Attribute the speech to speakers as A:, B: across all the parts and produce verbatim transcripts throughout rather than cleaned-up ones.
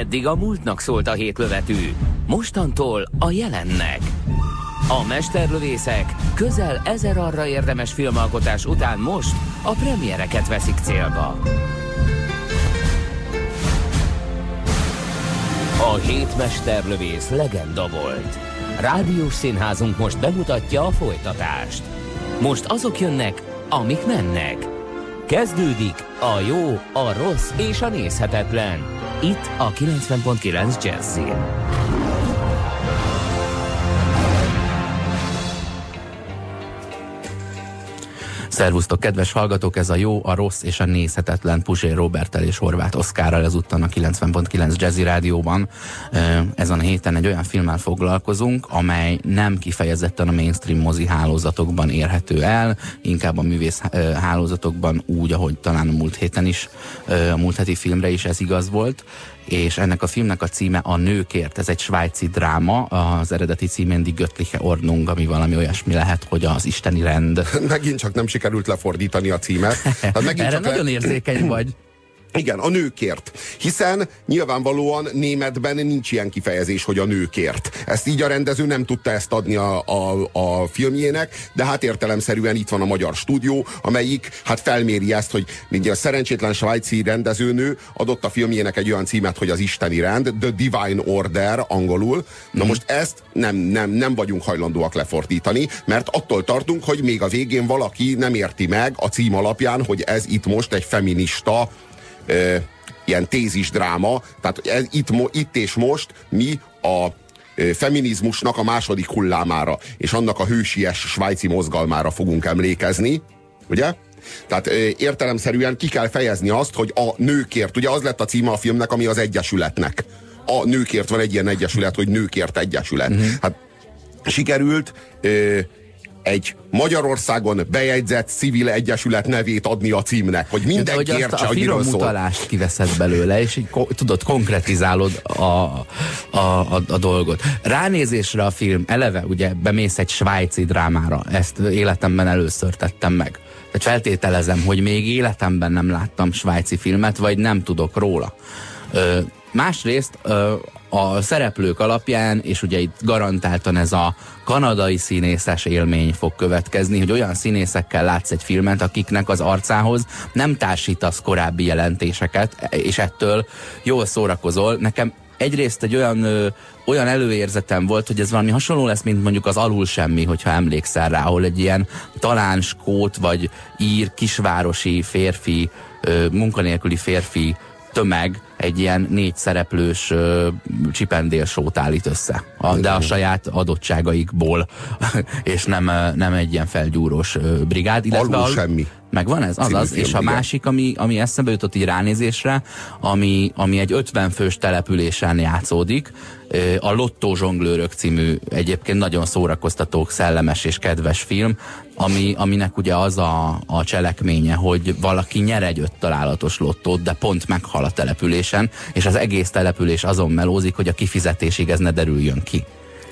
A: Eddig a múltnak szólt a hétlövetű, mostantól a jelennek. A mesterlövészek közel ezer arra érdemes filmalkotás után most a premiereket veszik célba. A hét mesterlövész legenda volt. Rádiós színházunk most bemutatja a folytatást. Most azok jönnek, amik mennek. Kezdődik a jó, a rossz és a nézhetetlen. Itt a kilencven pont kilenc Jazzin. Szervusztok, kedves hallgatók! Ez a jó, a rossz és a nézhetetlen Puzsér Roberttel és Horváth Oszkárral ezúttal a kilencven pont kilenc Jazzy Rádióban. Ezen a héten egy olyan filmmel foglalkozunk, amely nem kifejezetten a mainstream mozi hálózatokban érhető el, inkább a művész hálózatokban úgy, ahogy talán a múlt héten is, a múlt heti filmre is ez igaz volt. És ennek a filmnek a címe A Nőkért, ez egy svájci dráma, az eredeti címén Die Göttliche Ordnung, ami valami olyasmi lehet, hogy az isteni rend.
B: Megint csak nem sikerült lefordítani a címet. Hát megint
A: Erre
B: csak
A: nagyon
B: le...
A: érzékeny vagy.
B: Igen, a nőkért. Hiszen nyilvánvalóan németben nincs ilyen kifejezés, hogy a nőkért. Ezt így a rendező nem tudta ezt adni a, a, a filmjének, de hát értelemszerűen itt van a magyar stúdió, amelyik hát felméri ezt, hogy a szerencsétlen svájci rendezőnő adott a filmjének egy olyan címet, hogy az isteni rend, The Divine Order angolul. Na mm. most ezt nem, nem, nem vagyunk hajlandóak lefordítani, mert attól tartunk, hogy még a végén valaki nem érti meg a cím alapján, hogy ez itt most egy feminista Ö, ilyen tézis dráma, tehát ez, itt, itt és most mi a ö, feminizmusnak a második hullámára és annak a hősies svájci mozgalmára fogunk emlékezni, ugye? Tehát ö, értelemszerűen ki kell fejezni azt, hogy a nőkért, ugye az lett a címe a filmnek, ami az egyesületnek. A nőkért van egy ilyen egyesület, hogy Nőkért Egyesület. Uh-huh. Hát sikerült ö, egy Magyarországon bejegyzett civil egyesület nevét adni a címnek, hogy mindenki értse, hogy miről szól.
A: A mutalást kiveszed belőle, és így ko- tudod, konkretizálod a, a, a, a dolgot. Ránézésre a film eleve, ugye bemész egy svájci drámára, ezt életemben először tettem meg. Tehát feltételezem, hogy még életemben nem láttam svájci filmet, vagy nem tudok róla. Ö, másrészt ö, a szereplők alapján, és ugye itt garantáltan ez a kanadai színészes élmény fog következni, hogy olyan színészekkel látsz egy filmet, akiknek az arcához nem társítasz korábbi jelentéseket, és ettől jól szórakozol. Nekem egyrészt egy olyan, ö, olyan előérzetem volt, hogy ez valami hasonló lesz, mint mondjuk az Alul semmi, hogyha emlékszel rá, ahol egy ilyen talán skót vagy ír kisvárosi férfi, ö, munkanélküli férfi tömeg egy ilyen négy szereplős uh, csipendélsót állít össze. A, de a saját adottságaikból, és nem, nem egy ilyen felgyúrós uh, brigád.
B: Alul al- semmi.
A: Megvan ez? Azaz. Film, és a igen. Másik, ami, ami eszembe jutott így ránézésre, ami, ami egy ötven fős településen játszódik, a Lottó zsonglőrök című egyébként nagyon szórakoztató, szellemes és kedves film, ami, aminek ugye az a, a cselekménye, hogy valaki nyer egy öt találatos lottót, de pont meghal a településen, és az egész település azon melózik, hogy a kifizetésig ez ne derüljön ki.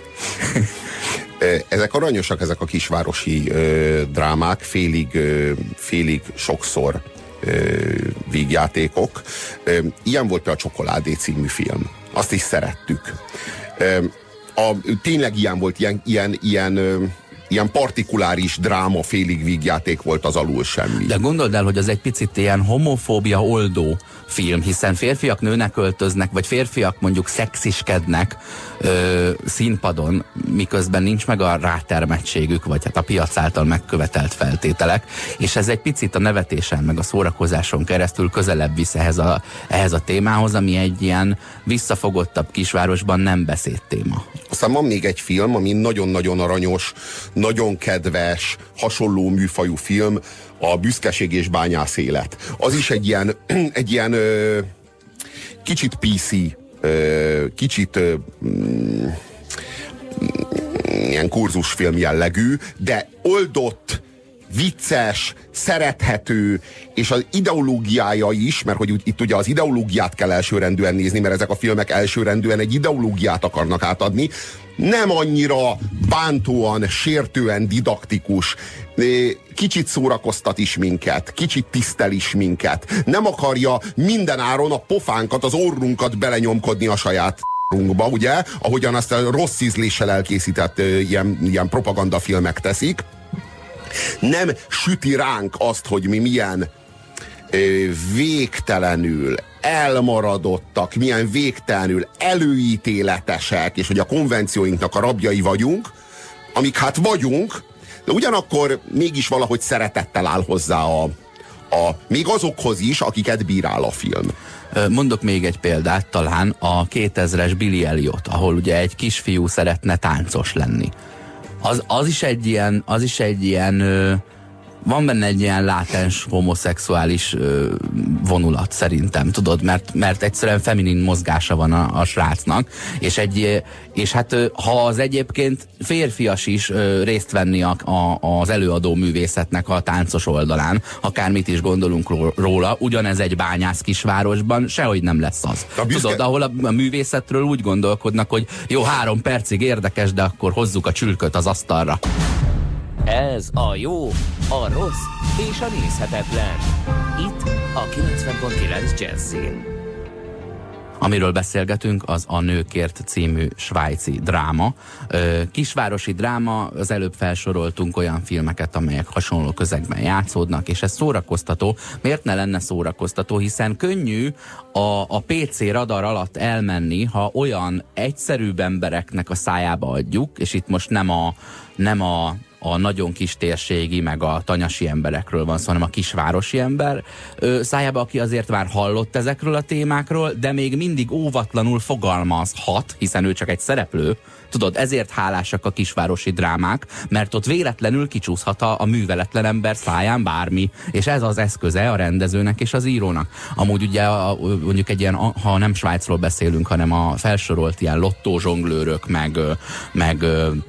B: Ezek aranyosak, ezek a kisvárosi ö, drámák, félig, ö, félig sokszor ö, vígjátékok. Ö, ilyen volt a Csokoládé című film. Azt is szerettük. Ö, a, tényleg ilyen volt, ilyen, ilyen, ilyen ö, ilyen partikuláris dráma, félig vígjáték volt az Alul semmi.
A: De gondold el, hogy az egy picit ilyen homofóbia oldó film, hiszen férfiak nőnek öltöznek, vagy férfiak mondjuk szexiskednek ö, színpadon, miközben nincs meg a rátermettségük, vagy hát a piac által megkövetelt feltételek, és ez egy picit a nevetésen, meg a szórakozáson keresztül közelebb visz ehhez a, ehhez a témához, ami egy ilyen visszafogottabb kisvárosban nem beszéd téma.
B: Aztán van még egy film, ami nagyon-nagyon aranyos, nagyon kedves, hasonló műfajú film, a Büszkeség és bányász élet. Az is egy ilyen, egy ilyen ö, kicsit pé cé, ö, kicsit ö, mm, ilyen kurzusfilm jellegű, de oldott, vicces, szerethető, és az ideológiája is, mert hogy itt ugye az ideológiát kell elsőrendűen nézni, mert ezek a filmek elsőrendűen egy ideológiát akarnak átadni, nem annyira bántóan, sértően didaktikus, kicsit szórakoztat is minket, kicsit tisztel is minket. Nem akarja minden áron a pofánkat, az orrunkat belenyomkodni a saját runkba, ugye? Ahogyan azt a rossz ízléssel elkészített ilyen, ilyen propagandafilmek teszik. Nem süti ránk azt, hogy mi milyen ö, végtelenül elmaradottak, milyen végtelenül előítéletesek, és hogy a konvencióinknak a rabjai vagyunk, amik hát vagyunk, de ugyanakkor mégis valahogy szeretettel áll hozzá a, a, még azokhoz is, akiket bírál a film.
A: Mondok még egy példát, talán a kétezres Billy Elliot, ahol ugye egy kisfiú szeretne táncos lenni. Az, az is egy ilyen, az is egy ilyen ö, van benne egy ilyen látens homoszexuális ö, vonulat szerintem, tudod, mert, mert egyszerűen feminin mozgása van a, a srácnak, és, egy, és hát ö, ha az egyébként férfias is ö, részt venni a, a, az előadó művészetnek a táncos oldalán, akármit is gondolunk róla, ugyanez egy bányász kisvárosban sehogy nem lesz az. Tudod, ahol a, a művészetről úgy gondolkodnak, hogy jó, három percig érdekes, de akkor hozzuk a csülköt az asztalra.
C: Ez a jó, a rossz és a nézhetetlen. Itt a kilencven pont kilenc Jazzin.
A: Amiről beszélgetünk, az a Nőkért című svájci dráma. Kisvárosi dráma, az előbb felsoroltunk olyan filmeket, amelyek hasonló közegben játszódnak, és ez szórakoztató. Miért ne lenne szórakoztató? Hiszen könnyű a, a pé cé radar alatt elmenni, ha olyan egyszerűbb embereknek a szájába adjuk, és itt most nem a, nem a a nagyon kis térségi, meg a tanyasi emberekről van szó, hanem a kisvárosi ember ö, szájába, aki azért már hallott ezekről a témákról, de még mindig óvatlanul fogalmazhat, hiszen ő csak egy szereplő. Tudod, ezért hálásak a kisvárosi drámák, mert ott véletlenül kicsúszhat a, a műveletlen ember száján bármi, és ez az eszköze a rendezőnek és az írónak. Amúgy ugye a, mondjuk egy ilyen, ha nem Svájcról beszélünk, hanem a felsorolt ilyen lottózsonglőrök, meg, meg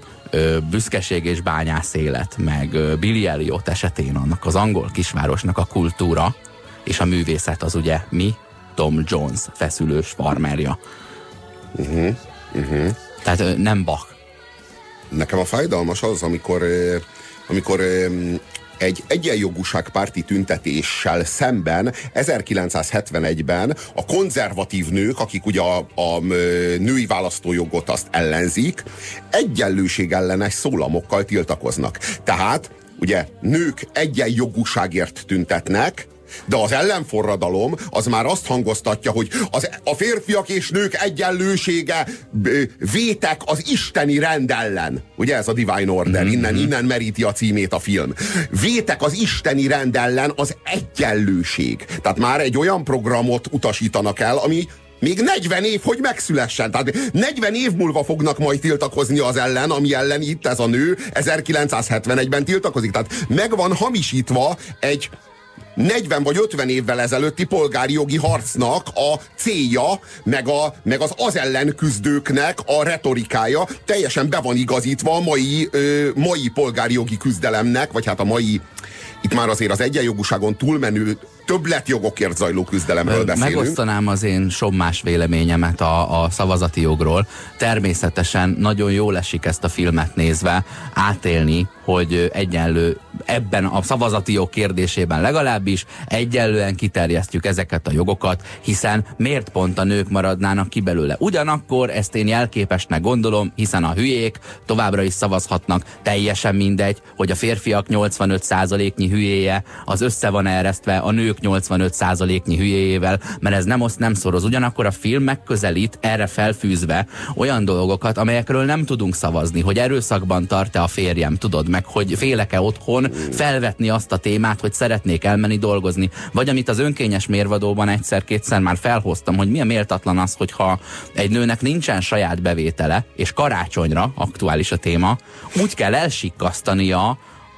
A: büszkeség és bányász élet, meg Billy Elliot esetén annak az angol kisvárosnak a kultúra és a művészet az ugye mi? Tom Jones feszülős farmerja. Uh-huh, uh-huh. Tehát nem Bach.
B: Nekem a fájdalmas az, amikor, amikor egy egyenjogúságpárti tüntetéssel szemben ezerkilencszázhetvenegyben a konzervatív nők, akik ugye a, a női választójogot azt ellenzik, egyenlőség ellenes szólamokkal tiltakoznak. Tehát ugye nők egyenjogúságért tüntetnek, de az ellenforradalom az már azt hangoztatja, hogy az, a férfiak és nők egyenlősége vétek az isteni rend ellen. Ugye ez a Divine Order, mm-hmm. innen, innen meríti a címét a film. Vétek az isteni rend ellen az egyenlőség. Tehát már egy olyan programot utasítanak el, ami még negyven év, hogy megszülessen. Tehát negyven év múlva fognak majd tiltakozni az ellen, ami ellen itt ez a nő ezerkilencszázhetvenegyben tiltakozik. Tehát meg van hamisítva egy negyven vagy ötven évvel ezelőtti polgári jogi harcnak a célja, meg, a, meg az az ellen küzdőknek a retorikája teljesen be van igazítva a mai, ö, mai polgári jogi küzdelemnek, vagy hát a mai, itt már azért az egyenjogúságon túlmenő többletjogokért zajló küzdelemről beszélünk.
A: Megosztanám az én sommás véleményemet a, a szavazati jogról. Természetesen nagyon jól esik ezt a filmet nézve átélni, hogy egyenlő ebben a szavazati jog kérdésében legalábbis egyenlően kiterjesztjük ezeket a jogokat, hiszen miért pont a nők maradnának ki belőle? Ugyanakkor ezt én jelképesnek gondolom, hiszen a hülyék továbbra is szavazhatnak, teljesen mindegy, hogy a férfiak nyolcvanöt százaléknyi hülyéje az össze van eresztve a nők nyolcvanöt százaléknyi hülyéjével, mert ez nem oszt, nem szoroz. Ugyanakkor a film megközelít erre felfűzve olyan dolgokat, amelyekről nem tudunk szavazni, hogy erőszakban tart-e a férjem, tudod, meg hogy félek-e otthon felvetni azt a témát, hogy szeretnék elmenni dolgozni. Vagy amit az önkényes mérvadóban egyszer-kétszer már felhoztam, hogy milyen méltatlan az, hogyha egy nőnek nincsen saját bevétele, és karácsonyra, aktuális a téma, úgy kell elsikkasztania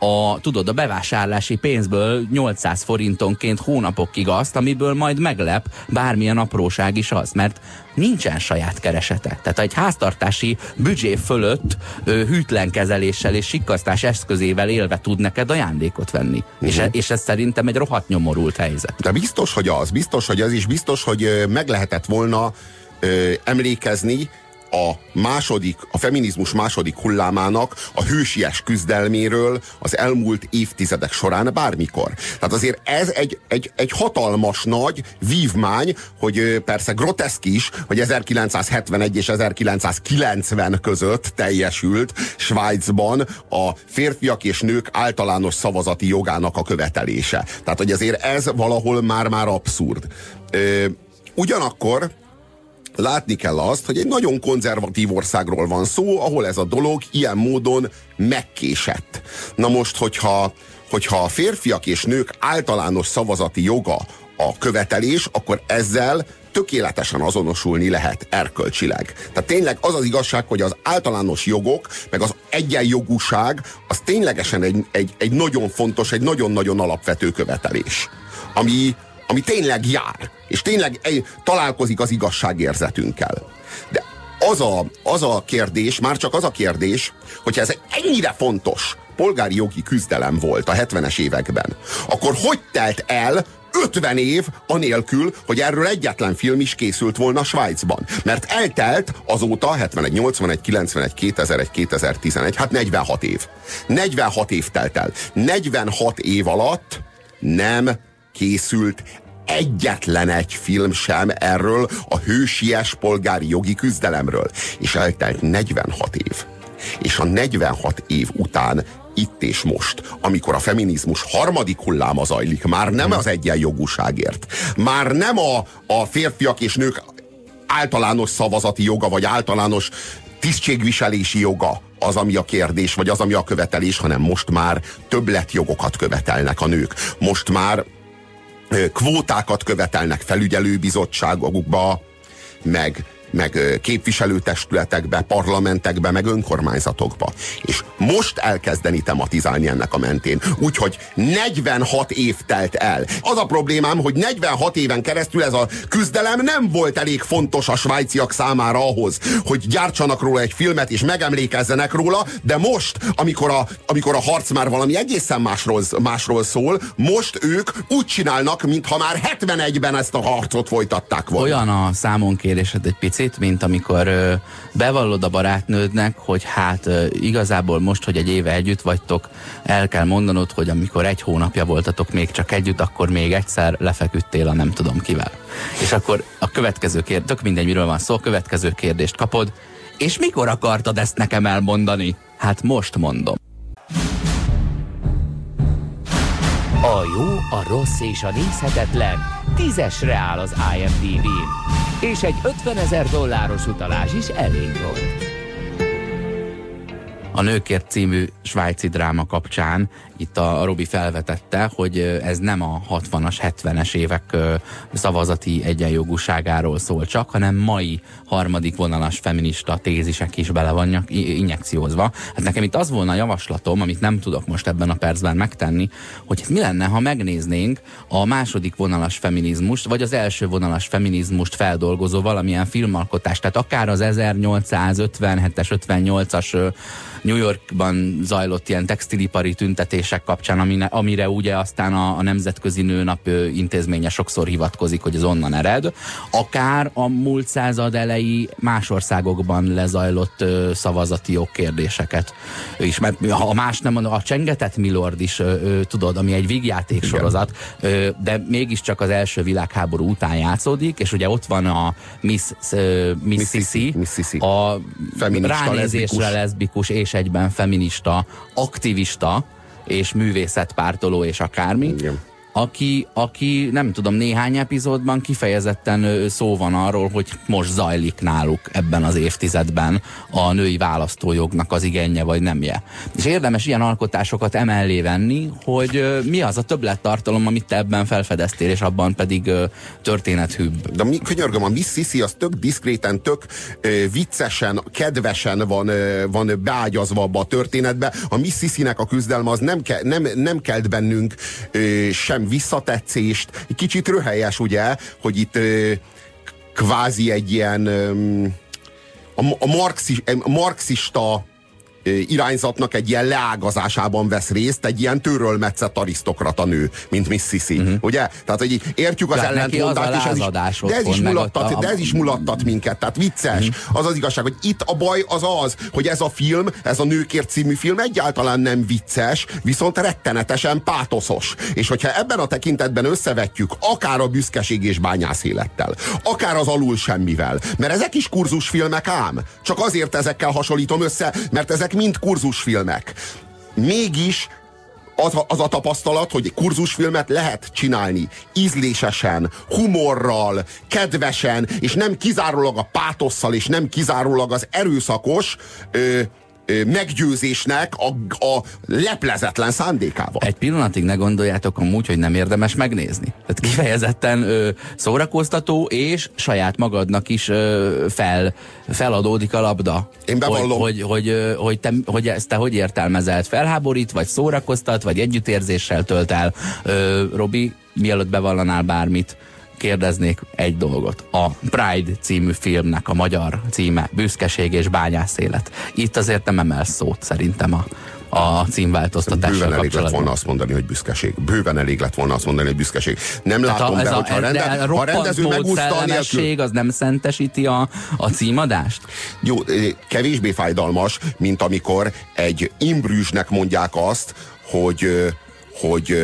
A: a, tudod, a bevásárlási pénzből nyolcszáz forintonként hónapokig azt, amiből majd meglep bármilyen apróság is az, mert nincsen saját keresete. Tehát egy háztartási büdzsé fölött ö, hűtlenkezeléssel és sikkasztás eszközével élve tud neked ajándékot venni. Uh-huh. És, és ez szerintem egy rohadt nyomorult helyzet.
B: De biztos, hogy az, biztos, hogy az is, biztos, hogy ö, meg lehetett volna ö, emlékezni a második, a feminizmus második hullámának a hősies küzdelméről az elmúlt évtizedek során bármikor. Tehát azért ez egy, egy, egy hatalmas nagy vívmány, hogy persze groteszk is, hogy ezerkilencszázhetvenegy és ezerkilencszázkilencven között teljesült Svájcban a férfiak és nők általános szavazati jogának a követelése. Tehát, hogy azért ez valahol már-már abszurd. Ö, ugyanakkor látni kell azt, hogy egy nagyon konzervatív országról van szó, ahol ez a dolog ilyen módon megkésett. Na most, hogyha, hogyha a férfiak és nők általános szavazati joga a követelés, akkor ezzel tökéletesen azonosulni lehet erkölcsileg. Tehát tényleg az az igazság, hogy az általános jogok, meg az egyenjogúság, az ténylegesen egy, egy, egy nagyon fontos, egy nagyon-nagyon alapvető követelés. Ami ami tényleg jár, és tényleg egy, találkozik az igazságérzetünkkel. De az a, az a kérdés, már csak az a kérdés, hogyha ez ennyire fontos polgári jogi küzdelem volt a hetvenes években, akkor hogy telt el ötven év anélkül, hogy erről egyetlen film is készült volna Svájcban? Mert eltelt azóta hetvenegy, nyolcvanegy, kilencvenegy, kétezer-egy, kétezer-tizenegy, hát negyvenhat év. negyvenhat év telt el. negyvenhat év alatt nem készült egyetlen egy film sem erről a hősies polgári jogi küzdelemről. És eltelt negyvenhat év. És a negyvenhat év után itt és most, amikor a feminizmus harmadik hulláma zajlik, már nem az egyenjogúságért, már nem a, a férfiak és nők általános szavazati joga, vagy általános tisztségviselési joga az, ami a kérdés, vagy az, ami a követelés, hanem most már többletjogokat követelnek a nők. Most már kvótákat követelnek felügyelőbizottságokba, meg, meg képviselőtestületekbe, parlamentekbe, meg önkormányzatokba. És most elkezdeni tematizálni ennek a mentén. Úgyhogy negyvenhat év telt el. Az a problémám, hogy negyvenhat éven keresztül ez a küzdelem nem volt elég fontos a svájciak számára ahhoz, hogy gyártsanak róla egy filmet és megemlékezzenek róla, de most, amikor a, amikor a harc már valami egészen másról, másról szól, most ők úgy csinálnak, mintha már hetvenegyben ezt a harcot folytatták volna.
A: Olyan a számonkérésed egy picit, mint amikor ö, bevallod a barátnődnek, hogy hát ö, igazából most, hogy egy éve együtt vagytok, el kell mondanod, hogy amikor egy hónapja voltatok még csak együtt, akkor még egyszer lefeküdtél a nem tudom kivel. És akkor a következő kérdés, tök mindegy, miről van szó, a következő kérdést kapod, és mikor akartad ezt nekem elmondani? Hát most mondom.
C: A jó, a rossz és a nézhetetlen tízesre áll az I M D B-n, és egy ötvenezer dolláros utalás is elég volt.
A: A Nőkért című svájci dráma kapcsán itt a Robi felvetette, hogy ez nem a hatvanas, hetvenes évek szavazati egyenjogúságáról szól csak, hanem mai harmadik vonalas feminista tézisek is bele vannak injekciózva. Hát nekem itt az volna a javaslatom, amit nem tudok most ebben a percben megtenni, hogy mi lenne, ha megnéznénk a második vonalas feminizmust, vagy az első vonalas feminizmust feldolgozó valamilyen filmalkotást, tehát akár az ezernyolcszázötvenhetes, ötvennyolcas New Yorkban zajlott ilyen textilipari tüntetések kapcsán, amine, amire ugye aztán a, a Nemzetközi Nőnap ö, intézménye sokszor hivatkozik, hogy ez onnan ered. Akár a múlt század elejé más országokban lezajlott ö, szavazati jogkérdéseket is. Mert ha más nem mondom, a Csengetett Milord is, ö, ö, tudod, ami egy vígjáték sorozat, ö, de mégiscsak az első világháború után játszódik, és ugye ott van a Miss, ö, Miss Sissy, a ránézésre leszbikus és egyben feminista, aktivista és művészetpártoló és akármi. Igen. aki, aki nem tudom, néhány epizódban kifejezetten szó van arról, hogy most zajlik náluk ebben az évtizedben a női választójognak az igénye vagy nemje. És érdemes ilyen alkotásokat emellé venni, hogy mi az a többlettartalom, amit te ebben felfedeztél, és abban pedig történethűbb.
B: De mi, könyörgöm, a Miss Sissy az tök diszkréten, tök ö, viccesen, kedvesen van, ö, van beágyazva abba a történetbe. A Miss Sissynek a küzdelme az nem, ke, nem, nem kelt bennünk ö, sem visszatetszést. Kicsit röhelyes, ugye, hogy itt ö, kvázi egy ilyen ö, a, a, marxi, a marxista irányzatnak egy ilyen leágazásában vesz részt egy ilyen tőrölmetszett arisztokrata nő, mint Miss Sissy. Uh-huh. Ugye? Tehát, hogy értjük az ellentmondást, és ez is, de, ez is mulattat, de ez is mulattat minket. Tehát vicces. Uh-huh. Az az igazság, hogy itt a baj az az, hogy ez a film, ez a Nőkért című film egyáltalán nem vicces, viszont rettenetesen pátoszos. És hogyha ebben a tekintetben összevetjük akár a Büszkeség és bányász élettel, akár az Alul semmivel, mert ezek is kurzusfilmek ám. Csak azért ezekkel hasonlítom össze, mert ezek mind kurzusfilmek. Mégis az a, az a tapasztalat, hogy kurzusfilmet lehet csinálni ízlésesen, humorral, kedvesen, és nem kizárólag a pátosszal, és nem kizárólag az erőszakos ö, ö, meggyőzésnek a, a leplezetlen szándékával.
A: Egy pillanatig ne gondoljátok amúgy, hogy nem érdemes megnézni. Tehát kifejezetten ö, szórakoztató, és saját magadnak is ö, fel, feladódik a labda.
B: Én bevallom.
A: Hogy, hogy, hogy, hogy, te, hogy ezt te hogy értelmezed? Felháborít, vagy szórakoztat, vagy együttérzéssel tölt el? Ö, Robi, mielőtt bevallanál bármit, kérdeznék egy dolgot. A Pride című filmnek a magyar címe Büszkeség és bányász élet. Itt azért nem emelsz szót szerintem a, a címváltoztatással
B: kapcsolatban. Bőven elég lett volna azt mondani, hogy büszkeség. Bőven elég lett volna azt mondani, hogy büszkeség. Nem Tehát látom a, be,
A: a,
B: hogyha rende, a, a rendező megúszta a nélkül...
A: az nem szentesíti a, a címadást?
B: Jó, kevésbé fájdalmas, mint amikor egy imbrűsnek mondják azt, hogy, hogy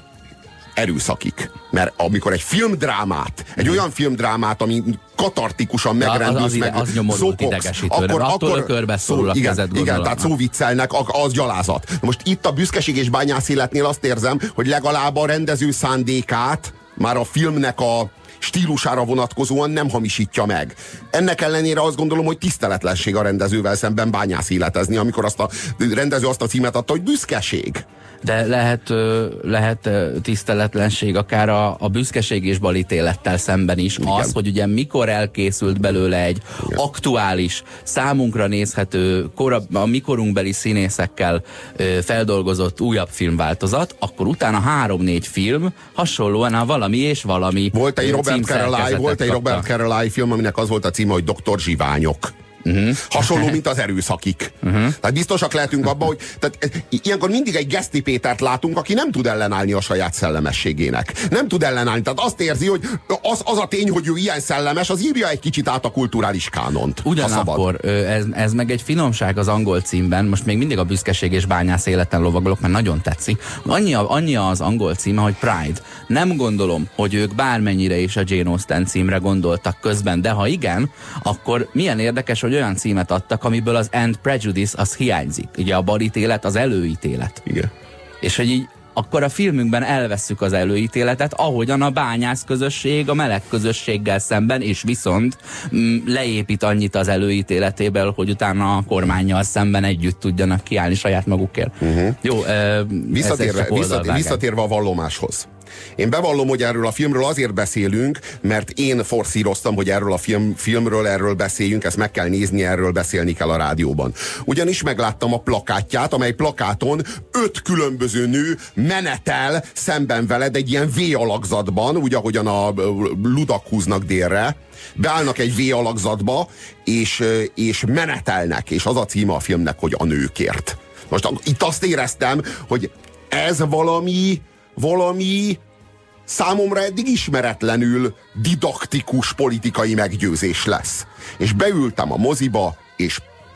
B: erőszakik. Mert amikor egy filmdrámát, egy hmm. olyan filmdrámát, ami katartikusan megrendülsz,
A: az, az,
B: meg
A: az nyomorult idegesítő. Akkor, attól ökörbe szól a
B: igen,
A: kezed,
B: igen, tehát szóviccelnek, az gyalázat. Most itt a Büszkeség és bányász életnél azt érzem, hogy legalább a rendező szándékát már a filmnek a stílusára vonatkozóan nem hamisítja meg. Ennek ellenére azt gondolom, hogy tiszteletlenség a rendezővel szemben bányász életezni, amikor azt a rendező azt a címet adta, hogy büszkeség.
A: De lehet, lehet tiszteletlenség akár a, a büszkeség és balítélettel szemben is. Igen. Az, hogy ugye mikor elkészült belőle egy Igen. aktuális, számunkra nézhető, korab, a mikorunkbeli színészekkel ö, feldolgozott újabb filmváltozat, akkor utána három-négy film hasonlóan a valami és valami.
B: Volt egy Robert Carlyle, volt egy Robert Carlyle film, aminek az volt a címe, hogy doktor Zsiványok. Uh-huh. Hasonló, mint az erőszakik. Uh-huh. Tehát biztosak lehetünk abban, hogy tehát, ilyenkor mindig egy Geszti Pétert látunk, aki nem tud ellenállni a saját szellemességének. Nem tud ellenállni. Tehát azt érzi, hogy az, az a tény, hogy ő ilyen szellemes, az írja egy kicsit át a kulturális kánont.
A: Ugyanakkor ez, ez meg egy finomság az angol címben, most még mindig a Büszkeség és bányász életen lovagolok, mert nagyon tetszik. Annyi, annyi az angol címe, hogy Pride. Nem gondolom, hogy ők bármennyire is a Jane Austen címre gondoltak közben, de ha igen, akkor milyen érdekes, hogy olyan címet adtak, amiből az End Prejudice az hiányzik. Ugye a balítélet az előítélet.
B: Igen.
A: És hogy így akkor a filmünkben elvesszük az előítéletet, ahogyan a bányász közösség a meleg közösséggel szemben, és viszont mm, leépít annyit az előítéletéből, hogy utána a kormánnyal szemben együtt tudjanak kiállni saját magukért. Uh-huh. Jó, e,
B: visszatérve, visszatérve, visszatérve a vallomáshoz. Én bevallom, hogy erről a filmről azért beszélünk, mert én forszíroztam, hogy erről a film, filmről erről beszéljünk, ezt meg kell nézni, erről beszélni kell a rádióban. Ugyanis megláttam a plakátját, amely plakáton öt különböző nő menetel szemben veled egy ilyen V-alakzatban, úgy ahogyan a ludak húznak délre, beállnak egy V-alakzatba, és, és menetelnek, és az a címe a filmnek, hogy A nőkért. Most itt azt éreztem, hogy ez valami valami számomra eddig ismeretlenül didaktikus politikai meggyőzés lesz. És beültem a moziba, és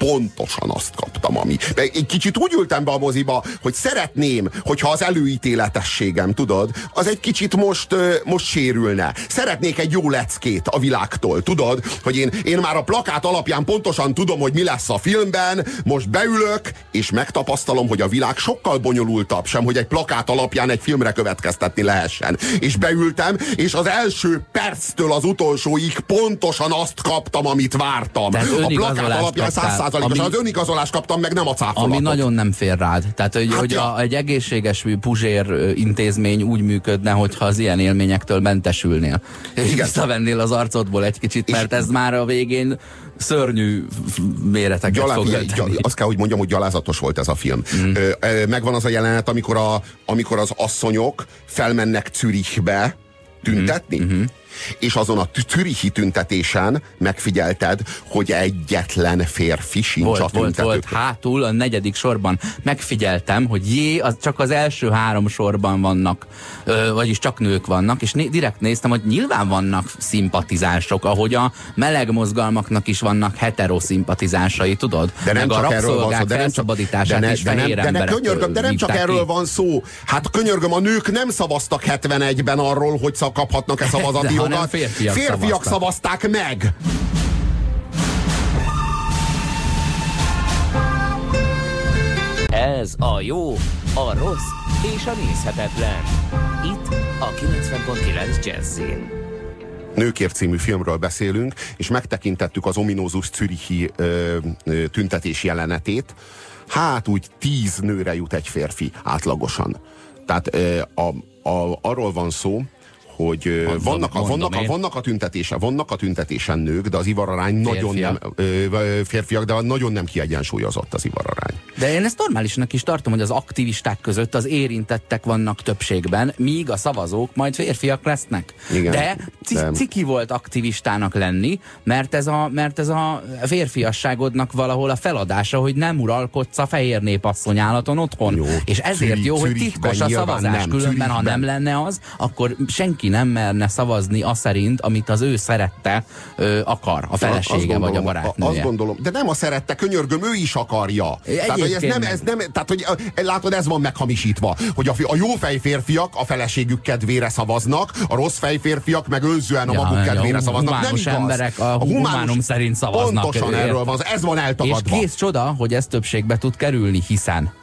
B: pontosan azt kaptam, ami. Egy kicsit úgy ültem be a moziba, hogy szeretném, hogyha az előítéletességem, tudod, az egy kicsit most, most sérülne. Szeretnék egy jó leckét a világtól, tudod, hogy én, én már a plakát alapján pontosan tudom, hogy mi lesz a filmben, most beülök, és megtapasztalom, hogy a világ sokkal bonyolultabb sem, hogy egy plakát alapján egy filmre következtetni lehessen. És beültem, és az első perctől az utolsóig pontosan azt kaptam, amit vártam.
A: Tehát
B: a plakát alapján száz százalékosan az önigazolást kaptam, meg nem a cáfolatot.
A: Ami nagyon nem fér rád. Tehát, hogy,
B: hát
A: hogy
B: ja.
A: a, egy egészséges puzsér intézmény úgy működne, hogyha az ilyen élményektől mentesülnél. És visszavennél az arcodból egy kicsit, mert ez már a végén szörnyű méreteket
B: Gyalá,
A: fog ölteni.
B: Azt kell, hogy mondjam, hogy gyalázatos volt ez a film. Mm. Megvan az a jelenet, amikor, a, amikor az asszonyok felmennek Zürichbe tüntetni, mm-hmm. és azon a Zürichi tüntetésen megfigyelted, hogy egyetlen férfi sincs
A: volt,
B: a tüntetők.
A: Volt, volt, hátul a negyedik sorban megfigyeltem, hogy jé, az csak az első három sorban vannak, ö, vagyis csak nők vannak, és né- direkt néztem, hogy nyilván vannak szimpatizánsok, ahogy a meleg mozgalmaknak is vannak heteroszimpatizánsai, tudod?
B: De nem
A: Meg
B: csak
A: a
B: erről van szó, de nem csak,
A: de ne,
B: is
A: de nem,
B: de ne, könyörgöm, de nem csak erről ki. van szó. Hát könyörgöm, a nők nem szavaztak hetvenegyben arról, hogy kaphatnak-e szavazati jogat.
A: Férfiak,
B: férfiak
A: szavaztak.
B: szavazták meg.
C: Ez a jó, a rossz és a nézhetetlen. Itt a kilencven pont kilenc Jazzin.
B: Nőkért című filmről beszélünk, és megtekintettük az ominózus zürichi ö, ö, tüntetés jelenetét. Hát úgy tíz nőre jut egy férfi átlagosan. Tehát ö, a, a, arról van szó, hogy mondom, vannak, a, vannak, a, vannak a tüntetése, vannak a tüntetésen nők, de az ivararány nagyon nem, ö, férfiak, de nagyon nem kiegyensúlyozott az ivararány.
A: De én ezt normálisnak is tartom, hogy az aktivisták között az érintettek vannak többségben, míg a szavazók majd férfiak lesznek.
B: Igen,
A: de, c-
B: de
A: ciki volt aktivistának lenni, mert ez, a, mert ez a férfiasságodnak valahol a feladása, hogy nem uralkodsz a fehér népasszonyállaton otthon. Jó, és ezért Zürich, jó, hogy titkos a szavazás, nem, különben ha nem lenne az, akkor senki nem merne szavazni azt szerint, amit az ő szerette ö, akar, a felesége gondolom, vagy a barátnője.
B: Azt gondolom, de nem a szerette, könyörgöm, ő is akarja. Tehát, hogy ez nem, ez nem, tehát, hogy látod, ez van meghamisítva, hogy a, a jó fejférfiak a feleségük kedvére szavaznak, a rossz fejférfiak meg önzően a ja, maguk kedvére a szavaznak. Nem igaz.
A: Emberek a, a humánum szerint szavaznak.
B: Pontosan erről van, ez van eltagadva.
A: És kész csoda, hogy ez többségbe tud kerülni, hiszen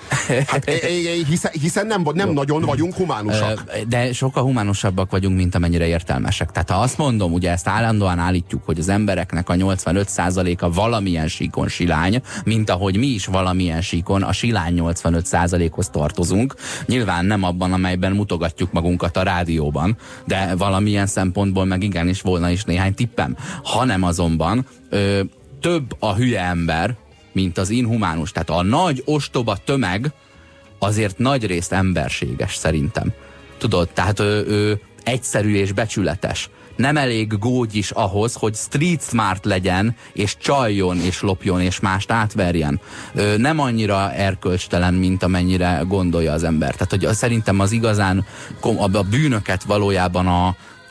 B: Hát, hiszen, hiszen nem, nem nagyon vagyunk humánusak.
A: De sokkal humánusabbak vagyunk, mint amennyire értelmesek. Tehát ha azt mondom, ugye ezt állandóan állítjuk, hogy az embereknek a nyolcvanöt százaléka valamilyen síkon silány, mint ahogy mi is valamilyen síkon a silány nyolcvanöt százalékhoz tartozunk. Nyilván nem abban, amelyben mutogatjuk magunkat a rádióban, de valamilyen szempontból meg igenis volna is néhány tippem. Hanem azonban ö, több a hülye ember, mint az inhumánus. Tehát a nagy ostoba tömeg azért nagy részt emberséges szerintem. Tudod, tehát ő, ő egyszerű és becsületes. Nem elég gógy is ahhoz, hogy street smart legyen, és csaljon, és lopjon, és mást átverjen. Ő nem annyira erkölcstelen, mint amennyire gondolja az ember. Tehát hogy szerintem az igazán a bűnöket valójában a,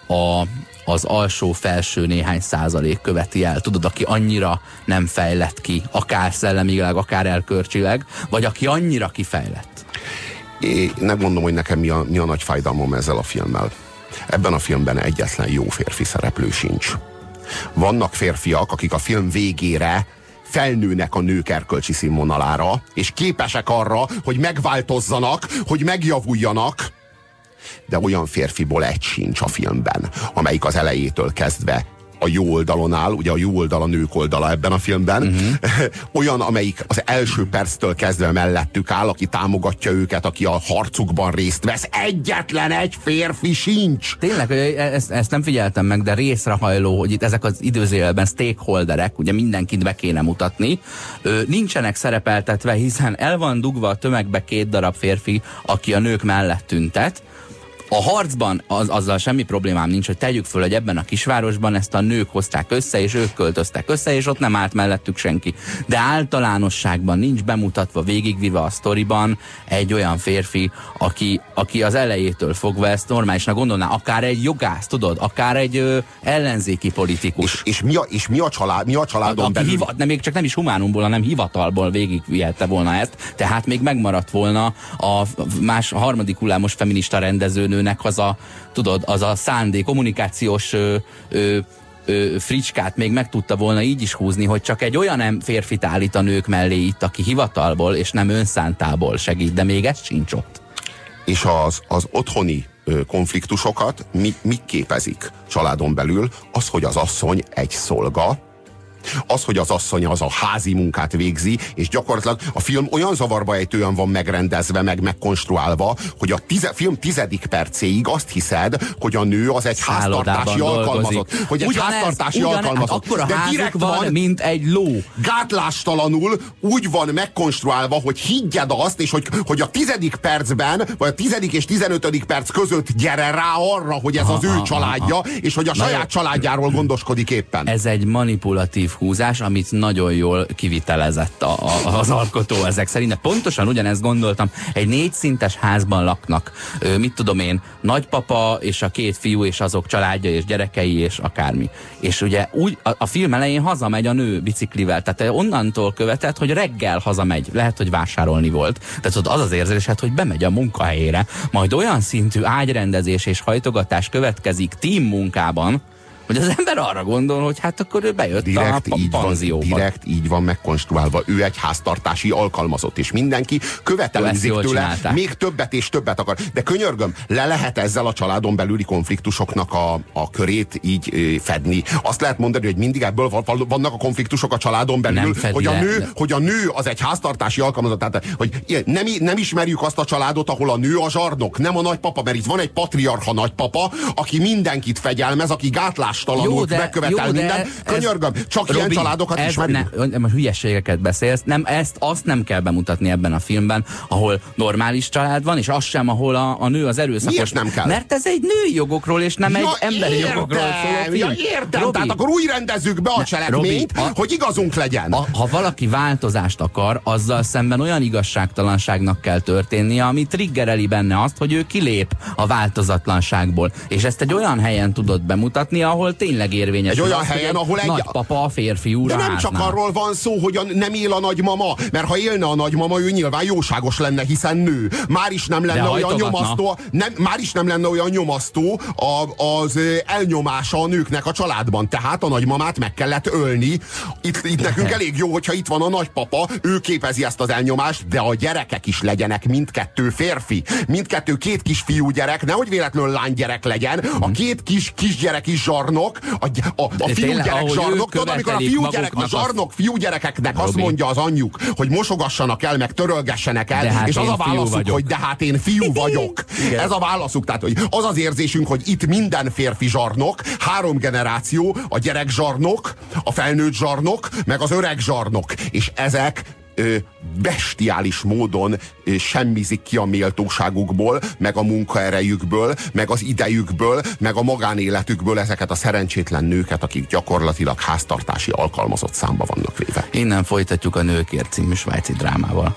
A: a az alsó-felső néhány százalék követi el. Tudod, aki annyira nem fejlett ki, akár szellemileg, akár elkölcsileg, vagy aki annyira kifejlett.
B: Én nem mondom, hogy nekem mi a, mi a nagy fájdalmam ezzel a filmmel. Ebben a filmben egyetlen jó férfi szereplő sincs. Vannak férfiak, akik a film végére felnőnek a nők erkölcsi színvonalára, és képesek arra, hogy megváltozzanak, hogy megjavuljanak, de olyan férfiból egy sincs a filmben, amelyik az elejétől kezdve a jó oldalon áll, ugye a jó oldal a nők oldala ebben a filmben, uh-huh. Olyan, amelyik az első perctől kezdve mellettük áll, aki támogatja őket, aki a harcukban részt vesz. Egyetlen egy férfi sincs!
A: Tényleg, ezt, ezt nem figyeltem meg, de részrehajló, hogy itt ezek az időzélben stakeholderek, ugye mindenkit be kéne mutatni, ö, nincsenek szerepeltetve, hiszen el van dugva a tömegbe két darab férfi, aki a nők mellett tüntet. A harcban az, azzal semmi problémám nincs, hogy tegyük föl, hogy ebben a kisvárosban ezt a nők hozták össze, és ők költöztek össze, és ott nem állt mellettük senki. De általánosságban nincs bemutatva, végigvive a sztoriban egy olyan férfi, aki, aki az elejétől fogva ezt normálisnak gondolná, akár egy jogász, tudod, akár egy ö, ellenzéki politikus.
B: És, és, mi, a, és mi, a család, mi a családon
A: aki
B: belül?
A: Hiva, nem, még csak nem is humánumból, hanem hivatalból végigvihette volna ezt, tehát még megmaradt volna a más, a harmadik hullámos feminista rendezőnőnek az a, tudod, az a szándék, kommunikációs ö, ö, ö, fricskát még meg tudta volna így is húzni, hogy csak egy olyan férfit állít a nők mellé itt, aki hivatalból és nem önszántából segít, de még ez sincs ott.
B: És az, az otthoni ö, konfliktusokat mi, mi képezik családon belül? Az, hogy az asszony egy szolga, az, hogy az asszony az a házi munkát végzi, és gyakorlatilag a film olyan zavarba ejtően van megrendezve, meg megkonstruálva, hogy a tize, film tizedik percéig azt hiszed, hogy a nő az egy háztartási alkalmazott. Hogy egy ugyanez, háztartási ugyanez, alkalmazott.
A: Hát akkor a de direkt van, van, mint egy ló.
B: Gátlástalanul úgy van megkonstruálva, hogy higgyed azt, és hogy, hogy a tizedik percben, vagy a tizedik és tizenötödik perc között gyere rá arra, hogy ez aha, az ő aha, családja, aha. és hogy a saját Na, családjáról gondoskodik éppen.
A: Ez egy manipulatív húzás, amit nagyon jól kivitelezett a, a, az alkotó ezek szerint. De pontosan ugyanezt gondoltam. Egy négyszintes házban laknak, ö, mit tudom én, nagypapa és a két fiú és azok családja és gyerekei és akármi. És ugye úgy a, a film elején hazamegy a nő biciklivel. Tehát onnantól követett, hogy reggel hazamegy. Lehet, hogy vásárolni volt. Tehát az az érzésed, hogy bemegy a munkahelyére. Majd olyan szintű ágyrendezés és hajtogatás következik team munkában, hogy az ember arra gondol, hogy hát akkor ő bejött direkt a így panzióba.
B: Van, direkt így van megkonstruálva. Ő egy háztartási alkalmazott, és mindenki követelőzik tőle, csinálták. Még többet és többet akar. De könyörgöm, le lehet ezzel a családon belüli konfliktusoknak a, a körét így ö, fedni. Azt lehet mondani, hogy mindig ebből vannak a konfliktusok a családon belül, hogy a, nő, hogy a nő az egy háztartási alkalmazott. Tehát, hogy nem, nem ismerjük azt a családot, ahol a nő a zsarnok, nem a nagypapa, mert itt van egy patriarcha nagypapa, aki mindenkit fegyelmez, aki gátlás talanul megkövetel jó, minden. Könyörgöm, csak Robi, ilyen családokat ismerjük.
A: Ne, most hülyességeket beszélsz. Nem, ezt, azt nem kell bemutatni ebben a filmben, ahol normális család van, és az sem, ahol a, a nő az erőszakos.
B: Miért nem kell?
A: Mert ez egy női jogokról, és nem
B: ja,
A: egy emberi
B: értem,
A: jogokról szóló film.
B: Ja, értem,
A: Robi,
B: tehát akkor úgy rendezzük be a cselekményt, Robi, a, hogy igazunk legyen.
A: A, ha valaki változást akar, azzal szemben olyan igazságtalanságnak kell történnie, ami triggereli benne azt, hogy ő kilép a változatlanságból. És ezt egy olyan helyen tudod bemutatni, ahol tényleg érvényes.
B: Egy olyan helyen, ahol egy
A: nagypapa, a férfi úr.
B: De nem csak arról van szó, hogy a, nem él a nagymama, mert ha élne a nagymama, ő nyilván jóságos lenne, hiszen nő. Már is nem lenne olyan nyomasztó, nem, már is nem lenne olyan nyomasztó a, az elnyomása a nőknek a családban. Tehát a nagymamát meg kellett ölni. Itt, itt nekünk elég jó, hogyha itt van a nagypapa, ő képezi ezt az elnyomást, de a gyerekek is legyenek mindkettő férfi. Mindkettő két kisfiú gyerek, nehogy véletlenül lánygyerek legyen. A két kis kisgyerek is zsarnok, a, a, a fiúgyerek zsarnok, tudod, amikor a fiúgyerek, a zsarnok fiúgyerekeknek Robi. Azt mondja az anyjuk, hogy mosogassanak el, meg törölgessenek el, hát és az a válaszuk, vagyok. Hogy de hát én fiú vagyok. Ez a válaszuk, tehát hogy az az érzésünk, hogy itt minden férfi zsarnok, három generáció, a gyerek zsarnok, a felnőtt zsarnok, meg az öreg zsarnok, és ezek bestiális módon semmizik ki a méltóságukból, meg a munkaerejükből, meg az idejükből, meg a magánéletükből ezeket a szerencsétlen nőket, akik gyakorlatilag háztartási alkalmazott számba vannak véve.
A: Innen folytatjuk a Nőkért című svájci drámával.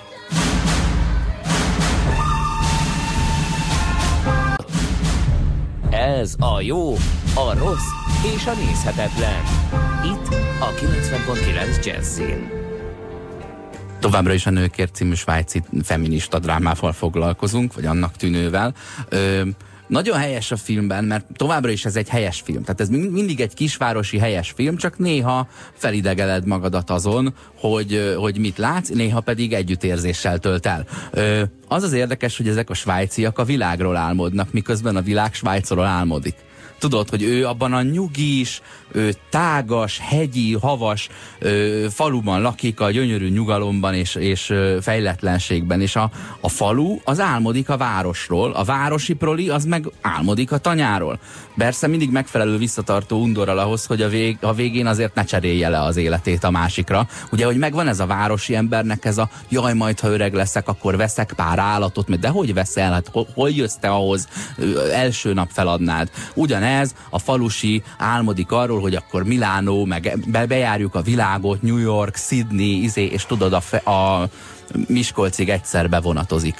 C: Ez a jó, a rossz és a nézhetetlen. Itt a kilencven pont kilenc Jazzin.
A: Továbbra is a Nőkért című svájci feminista drámával foglalkozunk, vagy annak tűnővel. Ö, nagyon helyes a filmben, mert továbbra is ez egy helyes film. Tehát ez mindig egy kisvárosi helyes film, csak néha felidegeled magadat azon, hogy, hogy mit látsz, néha pedig együttérzéssel tölt el. Ö, az az érdekes, hogy ezek a svájciak a világról álmodnak, miközben a világ Svájcról álmodik. tudod, hogy ő abban a nyugis, ő tágas, hegyi, havas ö, faluban lakik a gyönyörű nyugalomban és, és ö, fejletlenségben, és a, a falu az álmodik a városról, a városi proli az meg álmodik a tanyáról. Persze mindig megfelelő visszatartó undorral ahhoz, hogy a, vég, a végén azért ne cserélje le az életét a másikra. Ugye, hogy megvan ez a városi embernek ez a jaj, majd ha öreg leszek, akkor veszek pár állatot, de hogy veszel? Hát hol, hol jössz te ahhoz? Első nap feladnád. Ugyanez a falusi álmodik arról, hogy akkor Milánó, meg be, bejárjuk a világot, New York, Sydney, izé, és tudod, a, fe, a Miskolcig egyszer bevonatozik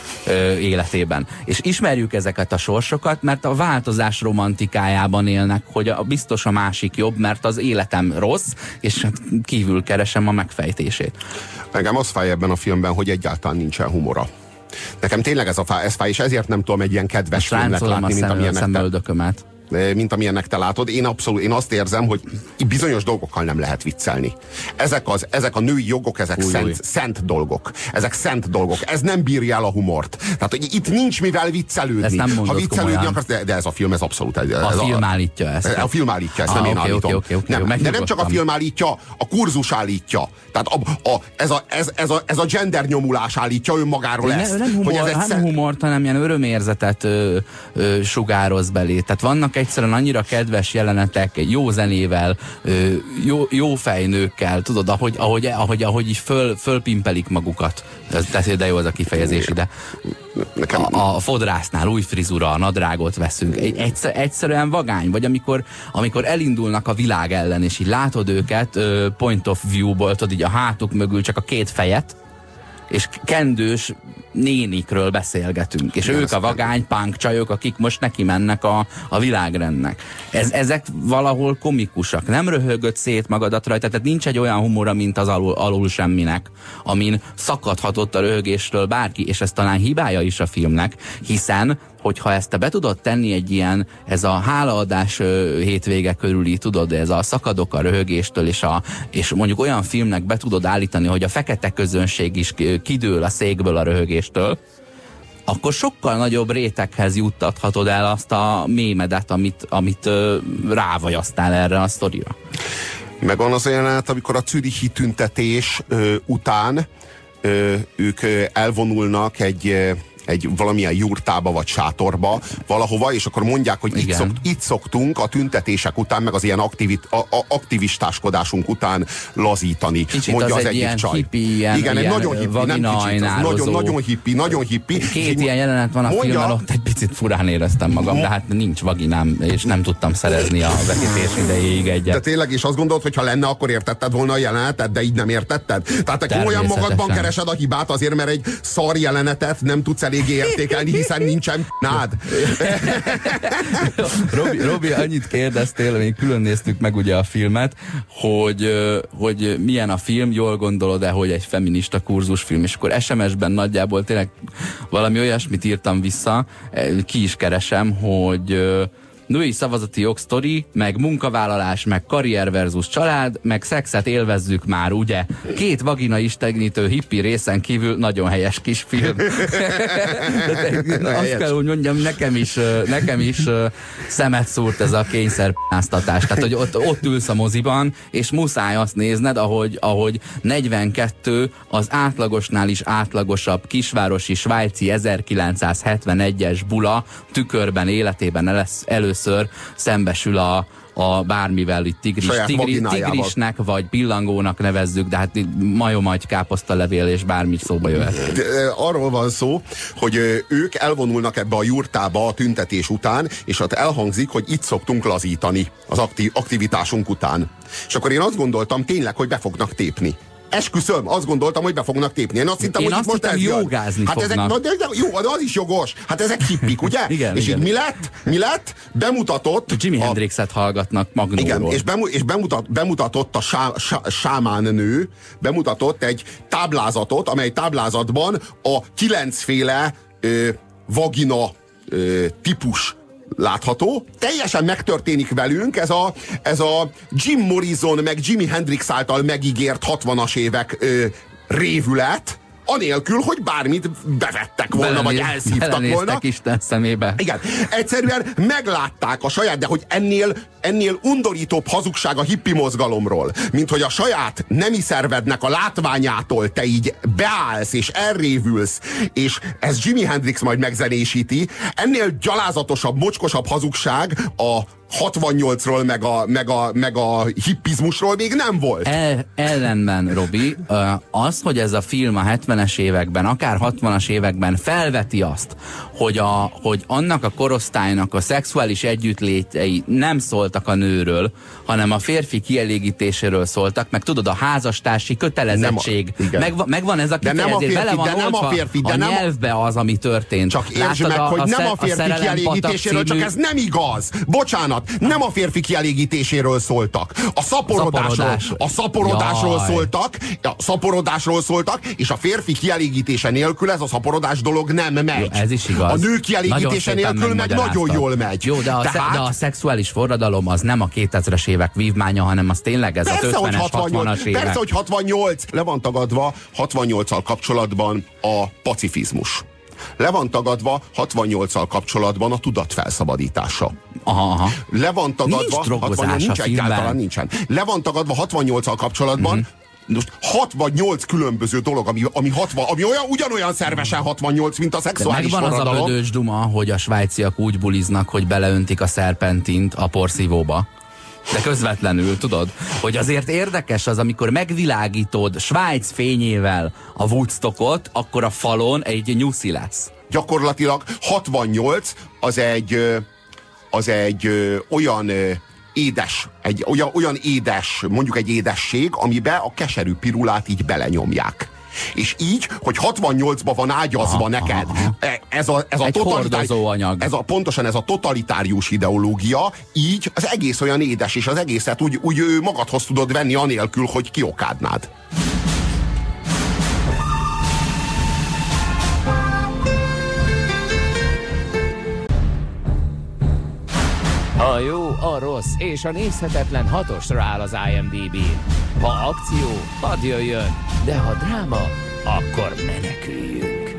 A: ö, életében. És ismerjük ezeket a sorsokat, mert a változás romantikájában élnek, hogy a, biztos a másik jobb, mert az életem rossz, és kívül keresem a megfejtését.
B: Engem az fáj ebben a filmben, hogy egyáltalán nincsen humora. Nekem tényleg ez, a fáj, ez fáj, és ezért nem tudom egy ilyen kedves filmnek látni, mint amilyennek te, mint amilyennek te látod. Én abszolút, én azt érzem, hogy bizonyos dolgokkal nem lehet viccelni. Ezek, az, ezek a női jogok, ezek új, szent, új. szent dolgok. Ezek szent dolgok. Ez nem bírja el a humort. Tehát, hogy itt nincs mivel viccelődni. Ha viccelődni akarsz, de, de ez a film, ez abszolút. Ez
A: a
B: ez
A: film állítja ezt.
B: A film állítja ezt, ah, nem én
A: okay,
B: állítom.
A: Okay, okay, okay,
B: nem, de nem csak a film állítja, a kurzus állítja. Tehát a, a, ez, a, ez, ez, a, ez a gender nyomulás állítja önmagáról ezt.
A: Nem humor, hogy ez nem szent... humort, hanem ilyen örömérzetet ö, ö, sugároz belé. Tehát vannak egyszerűen annyira kedves jelenetek, egy jó zenével, ö, jó, jó fejnőkkel, tudod, ahogy, ahogy, ahogy, ahogy így föl, fölpimpelik magukat. Ez, de jó az a kifejezés ide.
B: Nekem...
A: A, a fodrásznál új frizura, a nadrágot veszünk. Egy, egyszer, egyszerűen vagány. Vagy amikor, amikor elindulnak a világ ellen, és így látod őket ö, point of view-ból, tudod, így a hátuk mögül csak a két fejet, és kendős nénikről beszélgetünk, és ők a vagány punk csajok, akik most neki mennek a, a világrendnek. Ez, ezek valahol komikusak. Nem röhögött szét magadat rajta, tehát nincs egy olyan humora, mint az alul, alul semminek, amin szakadhatott a röhögésről bárki, és ez talán hibája is a filmnek, hiszen hogyha ezt te be tudod tenni egy ilyen, ez a hálaadás ö, hétvége körüli, tudod, ez a szakadok a röhögéstől, és, a, és mondjuk olyan filmnek be tudod állítani, hogy a fekete közönség is kidől a székből a röhögéstől, akkor sokkal nagyobb réteghez juttathatod el azt a mémedet, amit, amit ö, rávajasztál erre a sztorira.
B: Megvan az a jelenet, amikor a zürichi tüntetés ö, után ö, ők ö, elvonulnak egy ö, egy valamilyen jurtába vagy sátorba valahova, és akkor mondják, hogy itt, szokt, itt szoktunk a tüntetések után, meg az ilyen aktivit, a, a, aktivistáskodásunk után lazítani.
A: Kicsit
B: mondja
A: az,
B: az
A: egy
B: egyik csaj.
A: Hippi, ilyen,
B: igen, egy
A: ilyen
B: nagyon hippi, nem kicsit, az nagyon, nagyon hippi, nagyon hippi.
A: Két ilyen jelenet van a mondja, filmen, ott egy picit furán éreztem magam, de hát nincs vaginám, és nem tudtam szerezni a vetítés idejéig egyet.
B: De tényleg, és azt gondolod, hogy ha lenne, akkor értetted volna a jelenetet, de így nem értetted? Tehát te olyan magadban keresed a hibát azért, mert egy szar jelenetet nem tudsz eléggé értékelni, hiszen nincsen nád.
A: Robi, Robi, annyit kérdeztél, még külön néztük meg ugye a filmet, hogy, hogy milyen a film, jól gondolod-e, hogy egy feminista kurzusfilm, és akkor es em es-ben nagyjából tényleg valami olyasmit írtam vissza, ki is keresem, hogy női szavazati jogsztori, meg munkavállalás, meg karrier versus család, meg szexet élvezzük már, ugye? Két vagina istenítő hippi részen kívül nagyon helyes kis film. De azt kell, hogy mondjam, nekem is, nekem is szemet szúrt ez a kényszerpáztatás. Tehát, hogy ott, ott ülsz a moziban, és muszáj azt nézned, ahogy, ahogy negyvenkettő az átlagosnál is átlagosabb kisvárosi svájci ezerkilencszázhetvenegyes bula tükörben életében először először szembesül a, a bármivel, itt tigris, tigri, tigrisnek vagy pillangónak nevezzük, de hát majomagy, káposztalevél és bármi szóba jöhet.
B: De, arról van szó, hogy ők elvonulnak ebbe a jurtába a tüntetés után, és ott elhangzik, hogy itt szoktunk lazítani az aktiv, aktivitásunk után. És akkor én azt gondoltam tényleg, hogy be fognak tépni. Esküszöm, azt gondoltam, hogy be fognak tépni. Én azt hittem,
A: Én
B: hogy
A: azt
B: most
A: hittem, jogázni
B: hát ezek,
A: fognak.
B: de, de, jó, de az is jogos. Hát ezek hippik, ugye?
A: Igen,
B: és
A: igen.
B: így mi lett? Mi lett? Bemutatott...
A: Jimi
B: a,
A: Hendrixet hallgatnak Magnóról.
B: Igen, és, bemu, és bemutat, bemutatott a sá, sá, sámán nő, bemutatott egy táblázatot, amely táblázatban a kilencféle ö, vagina ö, típus látható. Teljesen megtörténik velünk ez a, ez a Jim Morrison meg Jimi Hendrix által megígért hatvanas évek ö, révület, anélkül, hogy bármit bevettek volna,
A: Belenéz,
B: vagy elszívtak volna.
A: Isten szemébe.
B: Igen, egyszerűen meglátták a saját, de hogy ennél, ennél undorítóbb hazugság a hippi mozgalomról, mint hogy a saját nemi szervednek a látványától te így beállsz, és elrévülsz, és ez Jimi Hendrix majd megzenésíti, ennél gyalázatosabb, mocskosabb hazugság a hatvannyolcról, meg a, meg a, meg a hippizmusról még nem volt.
A: El, ellenben, Robi, az, hogy ez a film a hetvenes években, akár hatvanas években felveti azt, hogy, a, hogy annak a korosztálynak a szexuális együttlétei nem szóltak a nőről, hanem a férfi kielégítéséről szóltak, meg tudod, a házastársi kötelezettség.
B: Nem a,
A: meg, megvan ez a kifejezés, bele van
B: de nem a férfi, de
A: a
B: nem
A: nyelvbe az, ami történt.
B: Csak értsd meg,
A: a,
B: hogy
A: a,
B: nem
A: a,
B: a férfi
A: a
B: kielégítéséről,
A: című...
B: csak ez nem igaz. Bocsánat, nem a férfi kielégítéséről szóltak. A szaporodásról,
A: Szaporodás.
B: a szaporodásról
A: Jaj.
B: szóltak, a szaporodásról szóltak, és a férfi kielégítése nélkül ez a szaporodás dolog nem megy.
A: Jó, ez is igaz.
B: A nő kielégítése nélkül meg nagyon jól megy.
A: Jó, de a,
B: Tehát...
A: de a szexuális forradalom az nem a kétezres évek vívmánya, hanem az tényleg ez
B: persze,
A: az ötvenes, hatvanas évek.
B: Persze, hogy hatvannyolc. Le van tagadva hatvannyolccal kapcsolatban a pacifizmus. Le van tagadva hatvannyolccal kapcsolatban a tudat felszabadítása.
A: Aha, aha.
B: Le van tagadva...
A: Nincs drogozás
B: hatvannyolc, nincs,
A: a filmben.
B: egyáltalán nincsen. Le van tagadva hatvannyolccal kapcsolatban, mm-hmm. Most hatvannyolc különböző dolog, ami, ami, hatvan, ami olyan, ugyanolyan szervesen hatvannyolc, mint a szexuális
A: megvan
B: forradalom.
A: az a bödös duma, hogy a svájciak úgy buliznak, hogy beleöntik a szerpentint a porszívóba. De közvetlenül, tudod, hogy azért érdekes az, amikor megvilágítod Svájc fényével a Woodstockot, akkor a falon egy nyuszi lesz.
B: Gyakorlatilag hatvannyolc az egy, az egy olyan édes, egy olyan, olyan édes, mondjuk egy édesség, amiben a keserű pirulát így belenyomják. És így, hogy hatvannyolcban van ágyazva aha, neked, aha. ez a, ez a
A: egy hordozó anyag.
B: Ez a, pontosan ez a totalitárius ideológia, így az egész olyan édes, és az egészet úgy, úgy magadhoz tudod venni anélkül, hogy kiokádnád.
C: A jó, a rossz és a nézhetetlen hatosra áll az I M D B-n. Ha akció, hadd jöjjön, de ha dráma, akkor meneküljünk.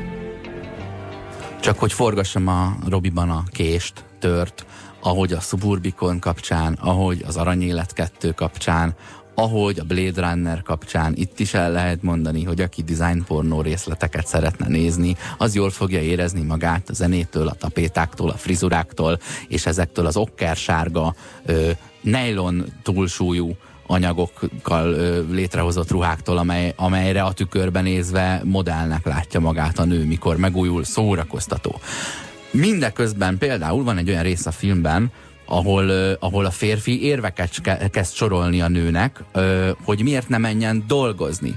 A: Csak hogy forgassam a Robiban a kést, tört, ahogy a Suburbicon kapcsán, ahogy az Aranyélet kettő kapcsán, ahogy a Blade Runner kapcsán, itt is el lehet mondani, hogy aki design pornó részleteket szeretne nézni, az jól fogja érezni magát a zenétől, a tapétáktól, a frizuráktól, és ezektől az okkersárga, ö, nylon túlsúlyú anyagokkal ö, létrehozott ruháktól, amely, amelyre a tükörben nézve modellnek látja magát a nő, mikor megújul, szórakoztató. Mindeközben például van egy olyan rész a filmben, ahol, uh, ahol a férfi érveket ke- kezd sorolni a nőnek, uh, hogy miért ne menjen dolgozni.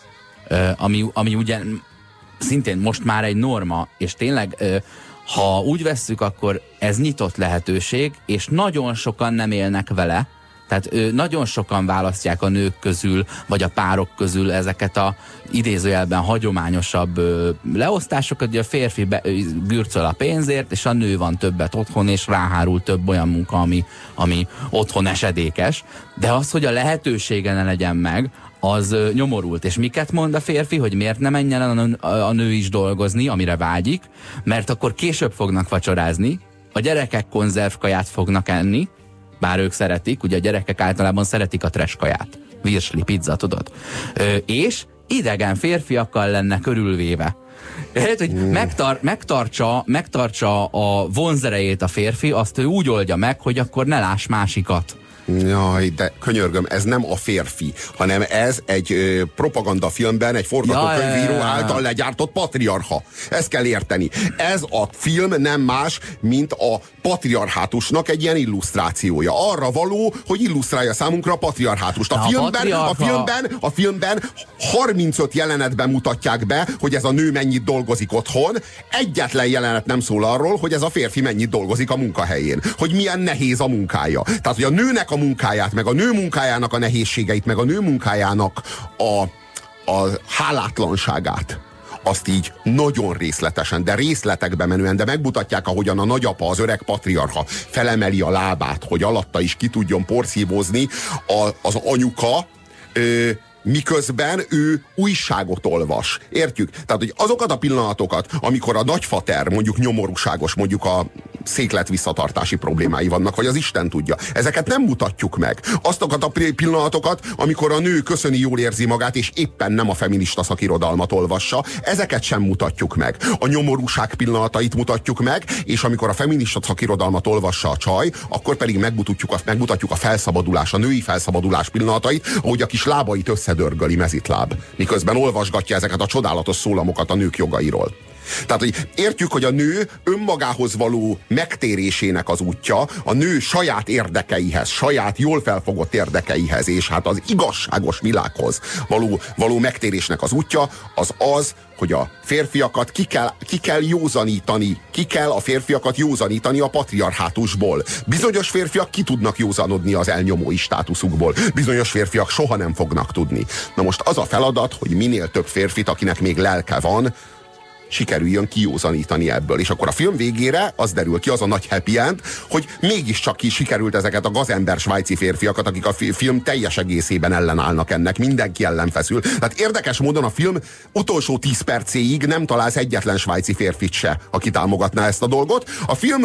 A: Uh, ami, ami ugye szintén most már egy norma, és tényleg, uh, ha úgy vesszük, akkor ez nyitott lehetőség, és nagyon sokan nem élnek vele, tehát ö, nagyon sokan választják a nők közül, vagy a párok közül ezeket a idézőjelben hagyományosabb ö, leosztásokat, hogy a férfi be, ö, gürcöl a pénzért, és a nő van többet otthon, és ráhárul több olyan munka, ami, ami otthon esedékes. De az, hogy a lehetősége ne legyen meg, az ö, nyomorult. És miket mond a férfi, hogy miért ne menjen a nő, a nő is dolgozni, amire vágyik, mert akkor később fognak vacsorázni, a gyerekek konzervkaját fognak enni, bár ők szeretik, ugye a gyerekek általában szeretik a trash kaját. Virsli, pizza, tudod. Ö, és idegen férfiakkal lenne körülvéve. Hát, hogy mm. megtar- megtartsa, megtartsa a vonzerejét a férfi, azt ő úgy oldja meg, hogy akkor ne láss másikat.
B: Jaj, de könyörgöm, ez nem a férfi, hanem ez egy ö, propagandafilmben egy forgatókönyvíró által legyártott patriarcha. Ezt kell érteni. Ez a film nem más, mint a patriarhátusnak egy ilyen illusztrációja. Arra való, hogy illusztrálja számunkra a patriarhátust. A, a, filmben, patriarcha... a, filmben, a filmben harmincöt jelenetben mutatják be, hogy ez a nő mennyit dolgozik otthon. Egyetlen jelenet nem szól arról, hogy ez a férfi mennyit dolgozik a munkahelyén. Hogy milyen nehéz a munkája. Tehát, hogy a nőnek a munkáját, meg a nő munkájának a nehézségeit, meg a nő munkájának a, a hálátlanságát, azt így nagyon részletesen, de részletekbe menően, de megmutatják, ahogyan a nagyapa, az öreg patriarcha felemeli a lábát, hogy alatta is ki tudjon porszívózni, a, az anyuka ö, miközben ő újságot olvas. Értjük? Tehát, hogy azokat a pillanatokat, amikor a nagyfater mondjuk nyomorúságos, mondjuk a széklet visszatartási problémái vannak, vagy az Isten tudja. Ezeket nem mutatjuk meg. Azokat a pillanatokat, amikor a nő köszöni, jól érzi magát, és éppen nem a feminista szakirodalmat olvassa, ezeket sem mutatjuk meg. A nyomorúság pillanatait mutatjuk meg, és amikor a feminista szakirodalmat olvassa a csaj, akkor pedig megmutatjuk a, megmutatjuk a felszabadulás, a női felszabadulás pillanatait, ahogy a kis lábait összedörgöli mezitláb, miközben olvasgatja ezeket a csodálatos szólamokat a nők jogairól. Tehát, hogy értjük, hogy a nő önmagához való megtérésének az útja, a nő saját érdekeihez, saját jól felfogott érdekeihez, és hát az igazságos világhoz való, való megtérésnek az útja, az az, hogy a férfiakat ki kell, ki kell józanítani, ki kell a férfiakat józanítani a patriarhátusból. Bizonyos férfiak ki tudnak józanodni az elnyomói státuszukból, bizonyos férfiak soha nem fognak tudni. Na most az a feladat, hogy minél több férfit, akinek még lelke van, sikerüljön kijózanítani ebből. És akkor a film végére az derül ki, az a nagy happy end, hogy mégiscsak ki sikerült ezeket a gazember svájci férfiakat, akik a film teljes egészében ellenállnak ennek, mindenki ellen feszül. Tehát érdekes módon a film utolsó tíz percéig nem találsz egyetlen svájci férfit se, aki támogatná ezt a dolgot. A film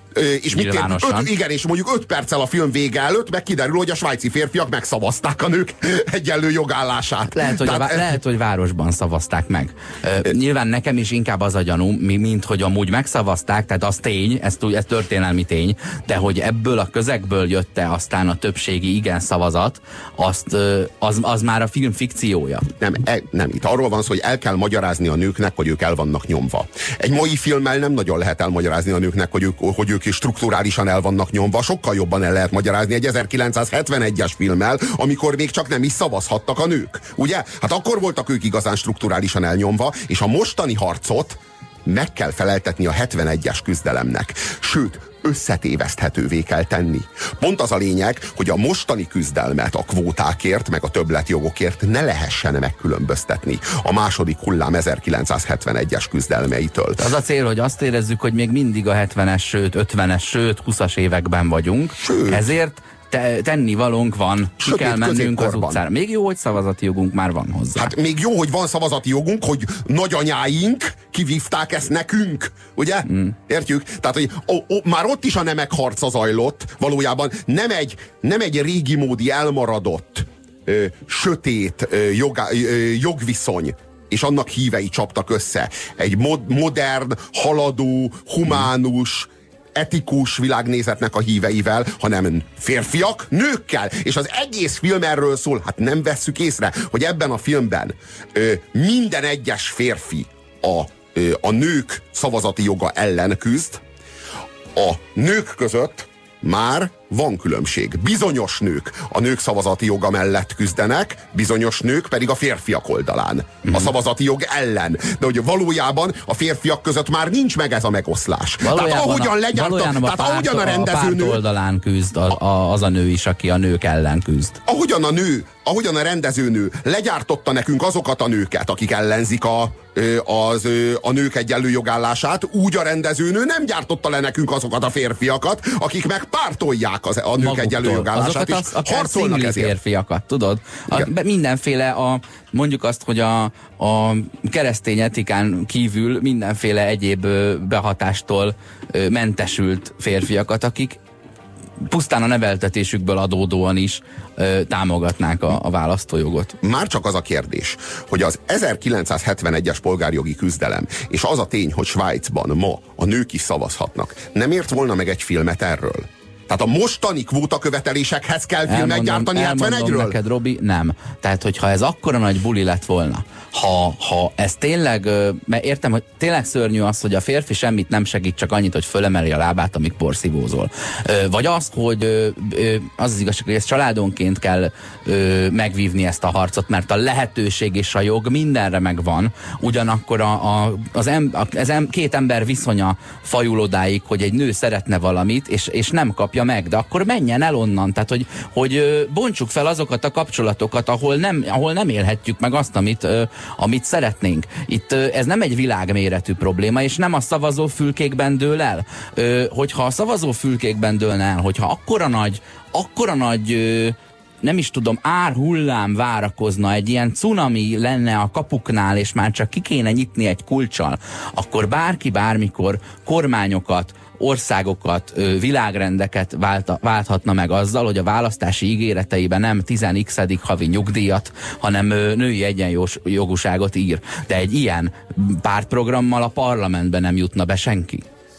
B: és mit öt, igen, és mondjuk öt perccel a film vége előtt meg kiderül, hogy a svájci férfiak megszavazták a nők egyenlő jogállását.
A: Lehet, hogy, Tehát, a, lehet, hogy városban szavazták meg. Uh, nyilván nekem is inkább az a gyanú, mint hogy amúgy megszavazták, tehát az tény, ez, ez történelmi tény, de hogy ebből a közegből jött-e aztán a többségi igen szavazat, azt, az, az már a film fikciója.
B: Nem, e, nem, itt arról van szó, hogy el kell magyarázni a nőknek, hogy ők el vannak nyomva. Egy mai filmmel nem nagyon lehet elmagyarázni a nőknek, hogy ők, hogy ők és strukturálisan el vannak nyomva, sokkal jobban el lehet magyarázni egy ezerkilencszázhetvenegyes filmmel, amikor még csak nem is szavazhattak a nők. Ugye? Hát akkor voltak ők igazán strukturálisan elnyomva, és a mostani harcot meg kell feleltetni a hetvenegyes küzdelemnek. Sőt, összetéveszthetővé kell tenni. Pont az a lényeg, hogy a mostani küzdelmet a kvótákért, meg a többletjogokért ne lehessen megkülönböztetni a második hullám ezerkilencszázhetvenegyes küzdelmeitől.
A: Az a cél, hogy azt érezzük, hogy még mindig a hetvenes, sőt ötvenes, sőt húszas években vagyunk. Sőt. Ezért te, tennivalónk van, ki Sötét kell mennünk az utcára. Még jó, hogy szavazati jogunk már van hozzá.
B: Hát még jó, hogy van szavazati jogunk, hogy nagyanyáink kivívták ezt nekünk, ugye? Mm. Értjük? Tehát, hogy ó, ó, már ott is a nemek harca zajlott, valójában nem egy, nem egy régi módi elmaradott, ö, sötét ö, jogá, ö, jogviszony, és annak hívei csaptak össze. Egy mod, modern, haladó, humánus, etikus világnézetnek a híveivel, hanem férfiak nőkkel. És az egész film erről szól. Hát nem vesszük észre, hogy ebben a filmben ö, minden egyes férfi a, ö, a nők szavazati joga ellen küzd. A nők között már van különbség. Bizonyos nők a nők szavazati joga mellett küzdenek, bizonyos nők pedig a férfiak oldalán. Mm-hmm. A szavazati jog ellen. De hogy valójában a férfiak között már nincs meg ez a megoszlás.
A: Valójában tehát ahogyan legyárta,
B: tehát
A: a párt,
B: ahogyan a rendezőnő...
A: A párt oldalán küzd a, a, az a nő is, aki a nők ellen küzd.
B: Ahogyan a nő, ahogyan a rendezőnő legyártotta nekünk azokat a nőket, akik ellenzik a, az, a nők egyenlő jogállását, úgy a rendezőnő nem gyártotta le nekünk azokat a férfiakat, akik meg pártolják az, a nők egyenlő jogállását, és harcolnak ezért.
A: Férfiakat, tudod? A, mindenféle, a, mondjuk azt, hogy a, a keresztény etikán kívül mindenféle egyéb behatástól mentesült férfiakat, akik pusztán a neveltetésükből adódóan is ö, támogatnák a, a választójogot.
B: Már csak az a kérdés, hogy az ezerkilencszázhetvenegyes polgárjogi küzdelem, és az a tény, hogy Svájcban ma a nők is szavazhatnak, nem ért volna meg egy filmet erről? Tehát a mostani kvótakövetelésekhez kell filmet gyártani hetvenegyről?
A: neked, Robi, nem. Tehát, hogyha ez akkora nagy buli lett volna, ha, ha ez tényleg, mert értem, hogy tényleg szörnyű az, hogy a férfi semmit nem segít, csak annyit, hogy fölemeli a lábát, amíg porszívózol. Vagy az, hogy az az igazság, hogy ezt családonként kell megvívni ezt a harcot, mert a lehetőség és a jog mindenre megvan, ugyanakkor a, a, az, em, az em, két ember viszonya fajul odáig, hogy egy nő szeretne valamit, és, és nem kapja meg, de akkor menjen el onnan, tehát hogy, hogy bontsuk fel azokat a kapcsolatokat, ahol nem, ahol nem élhetjük meg azt, amit, amit szeretnénk. Itt ez nem egy világméretű probléma, és nem a szavazófülkékben dől el. Hogyha a szavazófülkékben dőlne el, hogyha akkora nagy, akkora nagy nem is tudom, árhullám várakozna, egy ilyen cunami lenne a kapuknál, és már csak ki kéne nyitni egy kulccsal, akkor bárki bármikor kormányokat, országokat, világrendeket vált, válthatna meg azzal, hogy a választási ígéreteiben nem tíz x havi nyugdíjat, hanem női egyenjogúságot ír. De egy ilyen pártprogrammal a parlamentben nem jutna be senki.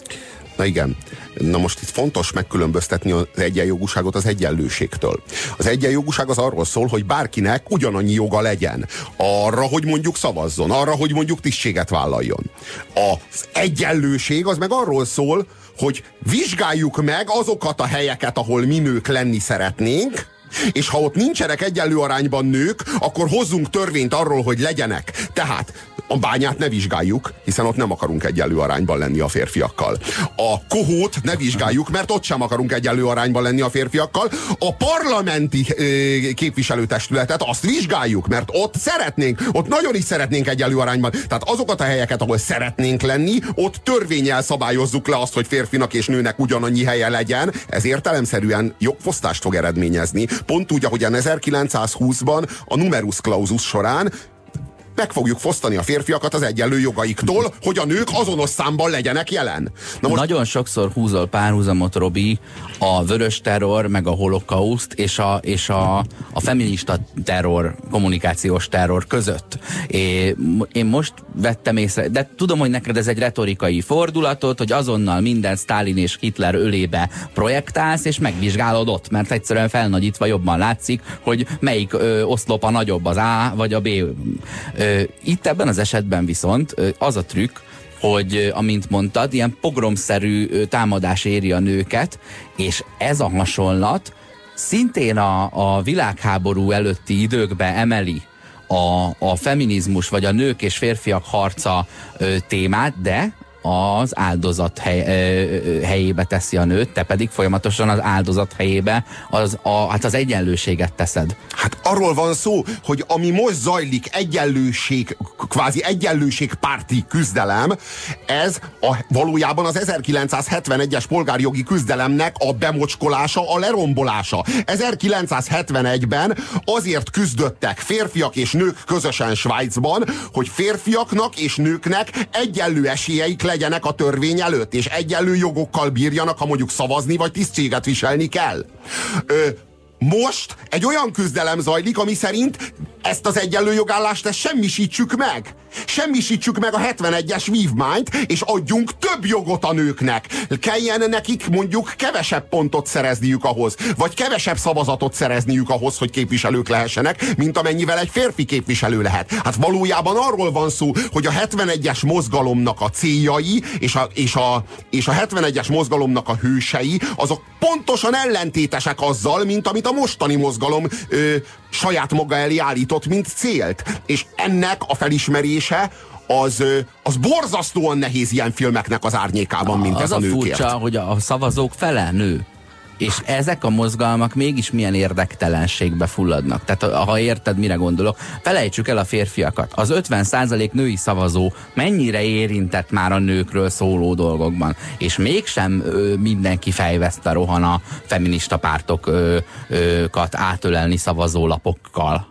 B: Na igen. Na most itt fontos megkülönböztetni az egyenjogúságot az egyenlőségtől. Az egyenjogúság az arról szól, hogy bárkinek ugyanannyi joga legyen. Arra, hogy mondjuk szavazzon, arra, hogy mondjuk tisztséget vállaljon. Az egyenlőség az meg arról szól, hogy vizsgáljuk meg azokat a helyeket, ahol mi nők lenni szeretnénk, és ha ott nincsenek egyenlő arányban nők, akkor hozzunk törvényt arról, hogy legyenek. Tehát a Bányát ne vizsgáljuk, hiszen ott nem akarunk egyenlő arányban lenni a férfiakkal. A Kohót ne vizsgáljuk, mert ott sem akarunk egyenlő arányban lenni a férfiakkal. A parlamenti ö, képviselőtestületet azt vizsgáljuk, mert ott szeretnénk, ott nagyon is szeretnénk egyenlő arányban. Tehát azokat a helyeket, ahol szeretnénk lenni, ott törvénnyel szabályozzuk le azt, hogy férfinak és nőnek ugyanannyi helye legyen. Ez értelemszerűen jogfosztást fog eredményezni. Pont úgy, ahogyan ezerkilencszázhúszban a numerus clausus során meg fogjuk fosztani a férfiakat az egyenlő jogaiktól, hogy a nők azonos számban legyenek jelen.
A: Na most... Nagyon sokszor húzol párhuzamot, Robi, a vörös terror, meg a holokauszt és a, és a, a feminista terror, kommunikációs terror között. É, én most vettem észre, de tudom, hogy neked ez egy retorikai fordulatot, hogy azonnal minden Sztálin és Hitler ölébe projektálsz, és megvizsgálod ott, mert egyszerűen felnagyítva jobban látszik, hogy melyik ö, oszlop a nagyobb, az A vagy a B. Ö, Itt ebben az esetben viszont az a trükk, hogy amint mondtad, ilyen pogromszerű támadás éri a nőket, és ez a hasonlat szintén a, a világháború előtti időkbe emeli a, a feminizmus vagy a nők és férfiak harca ö, témát, de az áldozat hely, ö, helyébe teszi a nőt, te pedig folyamatosan az áldozat helyébe az, a, hát az egyenlőséget teszed.
B: Hát arról van szó, hogy ami most zajlik, egyenlőség, kvázi egyenlőségpárti küzdelem, ez a, valójában az ezerkilencszázhetvenegyes polgárjogi küzdelemnek a bemocskolása, a lerombolása. ezerkilencszázhetvenegyben azért küzdöttek férfiak és nők közösen Svájcban, hogy férfiaknak és nőknek egyenlő esélyeik legyenek a törvény előtt, és egyenlő jogokkal bírjanak, ha mondjuk szavazni vagy tisztséget viselni kell. Ö, Most egy olyan küzdelem zajlik, ami szerint ezt az egyenlő jogállást ezt semmisítsük meg. Semmisítsük meg a hetvenegyes vívmányt, és adjunk több jogot a nőknek. Kelljen nekik mondjuk kevesebb pontot szerezniük ahhoz, vagy kevesebb szavazatot szerezniük ahhoz, hogy képviselők lehessenek, mint amennyivel egy férfi képviselő lehet. Hát valójában arról van szó, hogy a hetvenegyes mozgalomnak a céljai, és a, és a, és a hetvenegyes mozgalomnak a hősei, azok pontosan ellentétesek azzal, mint amit a mostani mozgalom ö, saját maga elé állított, mint célt. És ennek a felismerése az, az borzasztóan nehéz ilyen filmeknek az árnyékában, mint
A: az
B: ez a, a nőkért.
A: Az a furcsa, hogy a szavazók fele nő. És ezek a mozgalmak mégis milyen érdektelenségbe fulladnak. Tehát ha érted, mire gondolok, felejtsük el a férfiakat. Az ötven százalék női szavazó mennyire érintett már a nőkről szóló dolgokban. És mégsem ö, mindenki fejveszte rohan a feminista pártokat átölelni szavazólapokkal.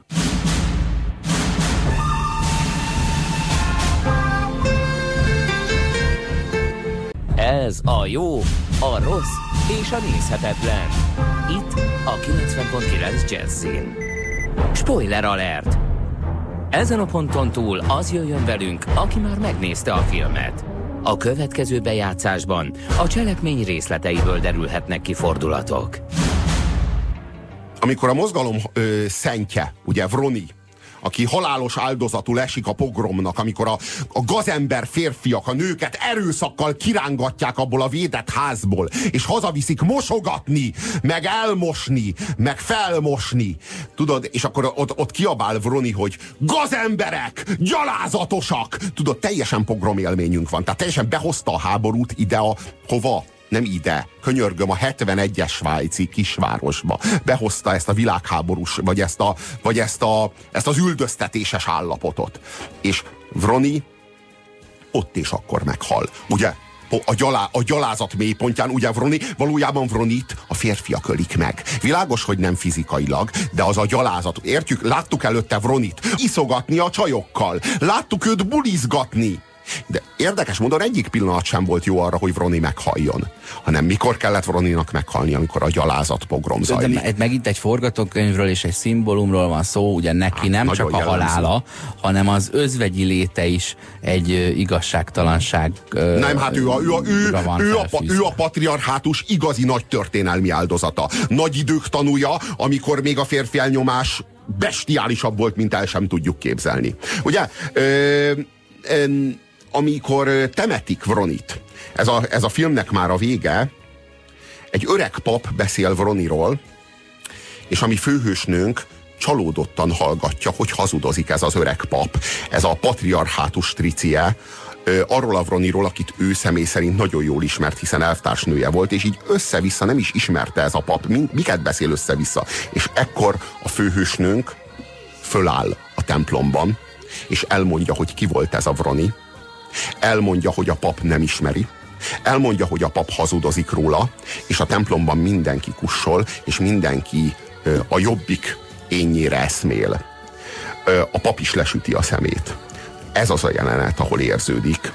C: Ez a jó, a rossz és a nézhetetlen. Itt a kilencven pont kilenc Jazzin. Spoiler alert! Ezen a ponton túl az jöjjön velünk, aki már megnézte a filmet. A következő bejátszásban a cselekmény részleteiből derülhetnek ki fordulatok.
B: Amikor a mozgalom ö, szentje, ugye Vroni, aki halálos áldozatul esik a pogromnak, amikor a, a gazember férfiak a nőket erőszakkal kirángatják abból a védett házból, és hazaviszik mosogatni, meg elmosni, meg felmosni. Tudod, és akkor ott, ott kiabál Vroni, hogy gazemberek, gyalázatosak! Tudod, teljesen pogrom élményünk van. Tehát teljesen behozta a háborút ide a hova? Nem ide, könyörgöm, a hetvenegyes svájci kisvárosba. Behozta ezt a világháborús, vagy ezt, a, vagy ezt, a, ezt az üldöztetéses állapotot. És Vroni ott és akkor meghal. Ugye a, gyalá, a gyalázat mélypontján, ugye Vroni, valójában Vronit a férfiak ölik meg. Világos, hogy nem fizikailag, de az a gyalázat. Értjük? Láttuk előtte Vronit iszogatni a csajokkal. Láttuk őt bulizgatni. De érdekes módon egyik pillanat sem volt jó arra, hogy Vroni meghalljon. Hanem mikor kellett Vroninak meghalni, amikor a gyalázat pogrom zajlik.
A: De megint egy forgatókönyvről és egy szimbólumról van szó, ugye neki hát, nem csak a halála, hanem az özvegyi léte is egy igazságtalanság.
B: Nem, hát ő a, ő, a, ő, ő, a, ő a patriarhátus igazi nagy történelmi áldozata. Nagy idők tanúja, amikor még a férfi elnyomás bestiálisabb volt, mint el sem tudjuk képzelni. Ugye? Ö, ö, amikor temetik Vronit, ez a, ez a filmnek már a vége, egy öreg pap beszél Vroniról, és a mi főhősnőnk csalódottan hallgatja, hogy hazudozik ez az öreg pap, ez a patriarhátus tricie, arról a Vroniról, akit ő személy szerint nagyon jól ismert, hiszen elvtársnője volt, és így össze-vissza nem is ismerte ez a pap, miket beszél össze-vissza. És ekkor a főhősnőnk föláll a templomban, és elmondja, hogy ki volt ez a Vroni, elmondja, hogy a pap nem ismeri, elmondja, hogy a pap hazudozik róla, és a templomban mindenki kussol, és mindenki ö, a jobbik énnyére eszmél. Ö, a pap is lesüti a szemét. Ez az a jelenet, ahol érződik,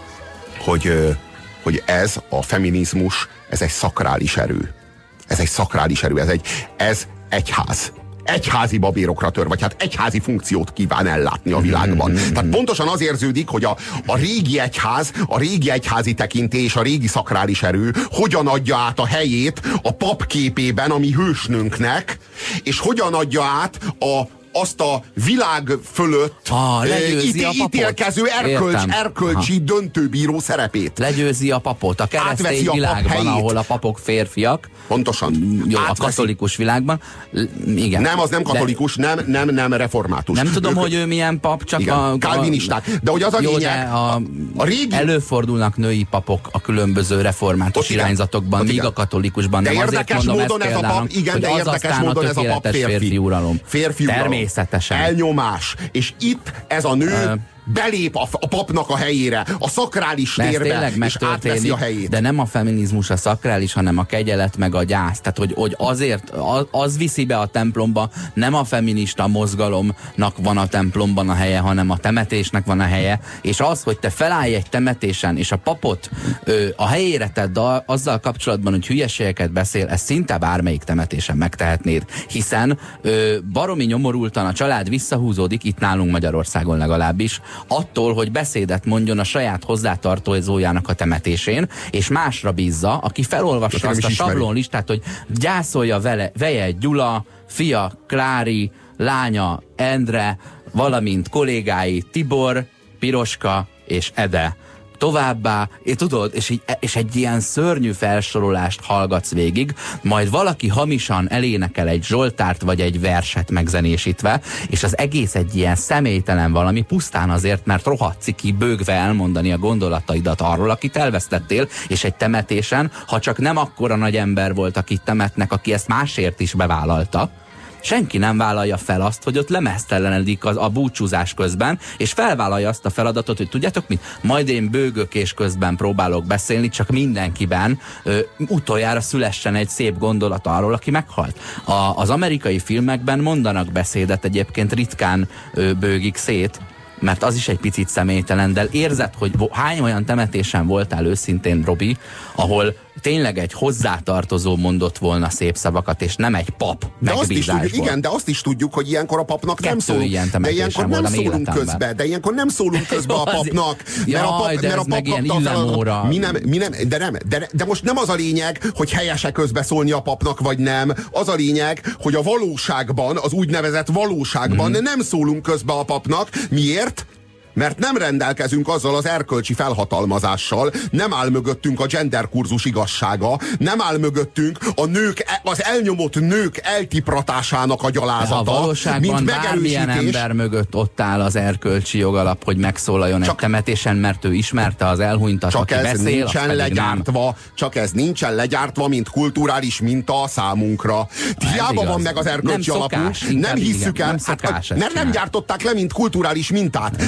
B: hogy, ö, hogy ez a feminizmus, ez egy szakrális erő. Ez egy szakrális erő, ez egy ez egyház. Egyházi babérokra tör, vagy hát egyházi funkciót kíván ellátni a világban. Tehát pontosan az érződik, hogy a, a régi egyház, a régi egyházi tekintély és a régi szakrális erő hogyan adja át a helyét a pap képében, a mi hősnőnknek, és hogyan adja át a azt a világ fölött
A: ah,
B: íté, ítélkező erkölcs, erkölcsi Aha. döntőbíró szerepét.
A: Legyőzi a papot a keresztény a világban, pap ahol a papok férfiak.
B: Pontosan.
A: Jó, a katolikus világban. Igen.
B: Nem, az nem katolikus, de... nem, nem, nem református.
A: Nem tudom,
B: ők...
A: hogy ő milyen pap, csak
B: igen,
A: a...
B: kálvinisták. De hogy az a
A: jó,
B: lényeg,
A: a,
B: a, a régi...
A: előfordulnak női papok a különböző református ott irányzatokban, míg a katolikusban.
B: De
A: nem
B: érdekes
A: azért mondom
B: módon ez a pap, igen, de érdekes módon ez a pap férfi.
A: Férfi uralom.
B: Férfi uralom.
A: Természetesen.
B: Nyomás. És itt ez a nő uh, belép a, a papnak a helyére, a szakrális térbe, és átveszi a helyét.
A: De nem a feminizmus a szakrális, hanem a kegyelet meg a gyász. Tehát, hogy, hogy azért az, az viszi be a templomba, nem a feminista mozgalomnak van a templomban a helye, hanem a temetésnek van a helye. És az, hogy te felállj egy temetésen, és a papot ö, a helyére tedd a, azzal kapcsolatban, hogy hülyeségeket beszél, ezt szinte bármelyik temetésen megtehetnéd. Hiszen ö, baromi nyomorultan a család visszahúzódik, itt nálunk Magyarországon legalábbis, attól, hogy beszédet mondjon a saját hozzátartozójának a temetésén, és másra bízza, aki felolvassa azt a sablonlistát, hogy gyászolja vele, veje Gyula, fia Klári, lánya Endre, valamint kollégái Tibor, Piroska és Ede. Továbbá, és tudod, és, így, és egy ilyen szörnyű felsorolást hallgatsz végig, majd valaki hamisan elénekel egy zsoltárt vagy egy verset megzenésítve, és az egész egy ilyen személytelen valami, pusztán azért, mert rohadt ciki bőgve elmondani a gondolataidat arról, akit elvesztettél, és egy temetésen, ha csak nem akkora nagy ember volt, akit temetnek, aki ezt másért is bevállalta, senki nem vállalja fel azt, hogy ott lemeztelenedik az, a búcsúzás közben, és felvállalja azt a feladatot, hogy tudjátok mit? Majd én bőgök és közben próbálok beszélni, csak mindenkiben ö, utoljára szülessen egy szép gondolat arról, aki meghalt. A, az amerikai filmekben mondanak beszédet, egyébként ritkán ö, bőgik szét, mert az is egy picit személytelen, de érzed, hogy hány olyan temetésen voltál őszintén, Robi, ahol tényleg egy hozzátartozó mondott volna szép szavakat, és nem egy pap megbízásból.
B: Igen, de azt is tudjuk, hogy ilyenkor a papnak
A: Kettő
B: nem szólunk.
A: Ilyen
B: de ilyenkor nem szólunk közbe, de ilyenkor nem szólunk közbe a papnak.
A: Jaj,
B: mert a pap,
A: de
B: mert a pap
A: ilyen illemóra.
B: Mi nem, mi nem, de, nem de, de most nem az a lényeg, hogy helyese közbe szólni a papnak, vagy nem. Az a lényeg, hogy a valóságban, az úgynevezett valóságban mm. nem szólunk közbe a papnak. Miért? Mert nem rendelkezünk azzal az erkölcsi felhatalmazással, nem áll mögöttünk a genderkurzus igazsága, nem áll mögöttünk a nők, az elnyomott nők eltipratásának a gyalázata.
A: A valóságban bármilyen ember mögött ott áll az erkölcsi jogalap, hogy megszólaljon csak, egy temetésen, mert ő ismerte az elhunytat,
B: csak
A: aki
B: ez
A: beszél,
B: nincsen legyártva, csak ez nincsen legyártva, mint kulturális minta a számunkra. Hiába van meg az erkölcsi alapunk, nem hisszük el, hát, mert nem gyártották le, mint kulturális mintát. Mert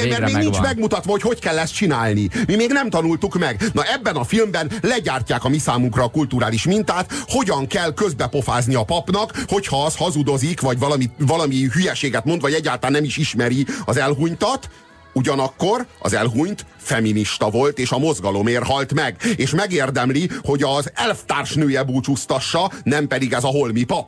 B: mert még
A: megvan.
B: nincs megmutatva, hogy hogy kell ezt csinálni. Mi még nem tanultuk meg. Na ebben a filmben legyártják a mi számunkra a kulturális mintát, hogyan kell közbepofázni a papnak, hogyha az hazudozik, vagy valami, valami hülyeséget mond, vagy egyáltalán nem is ismeri az elhunytat. Ugyanakkor az elhunyt feminista volt, és a mozgalomért halt meg. És megérdemli, hogy az elvtársnője búcsúztassa, nem pedig ez a holmi pap.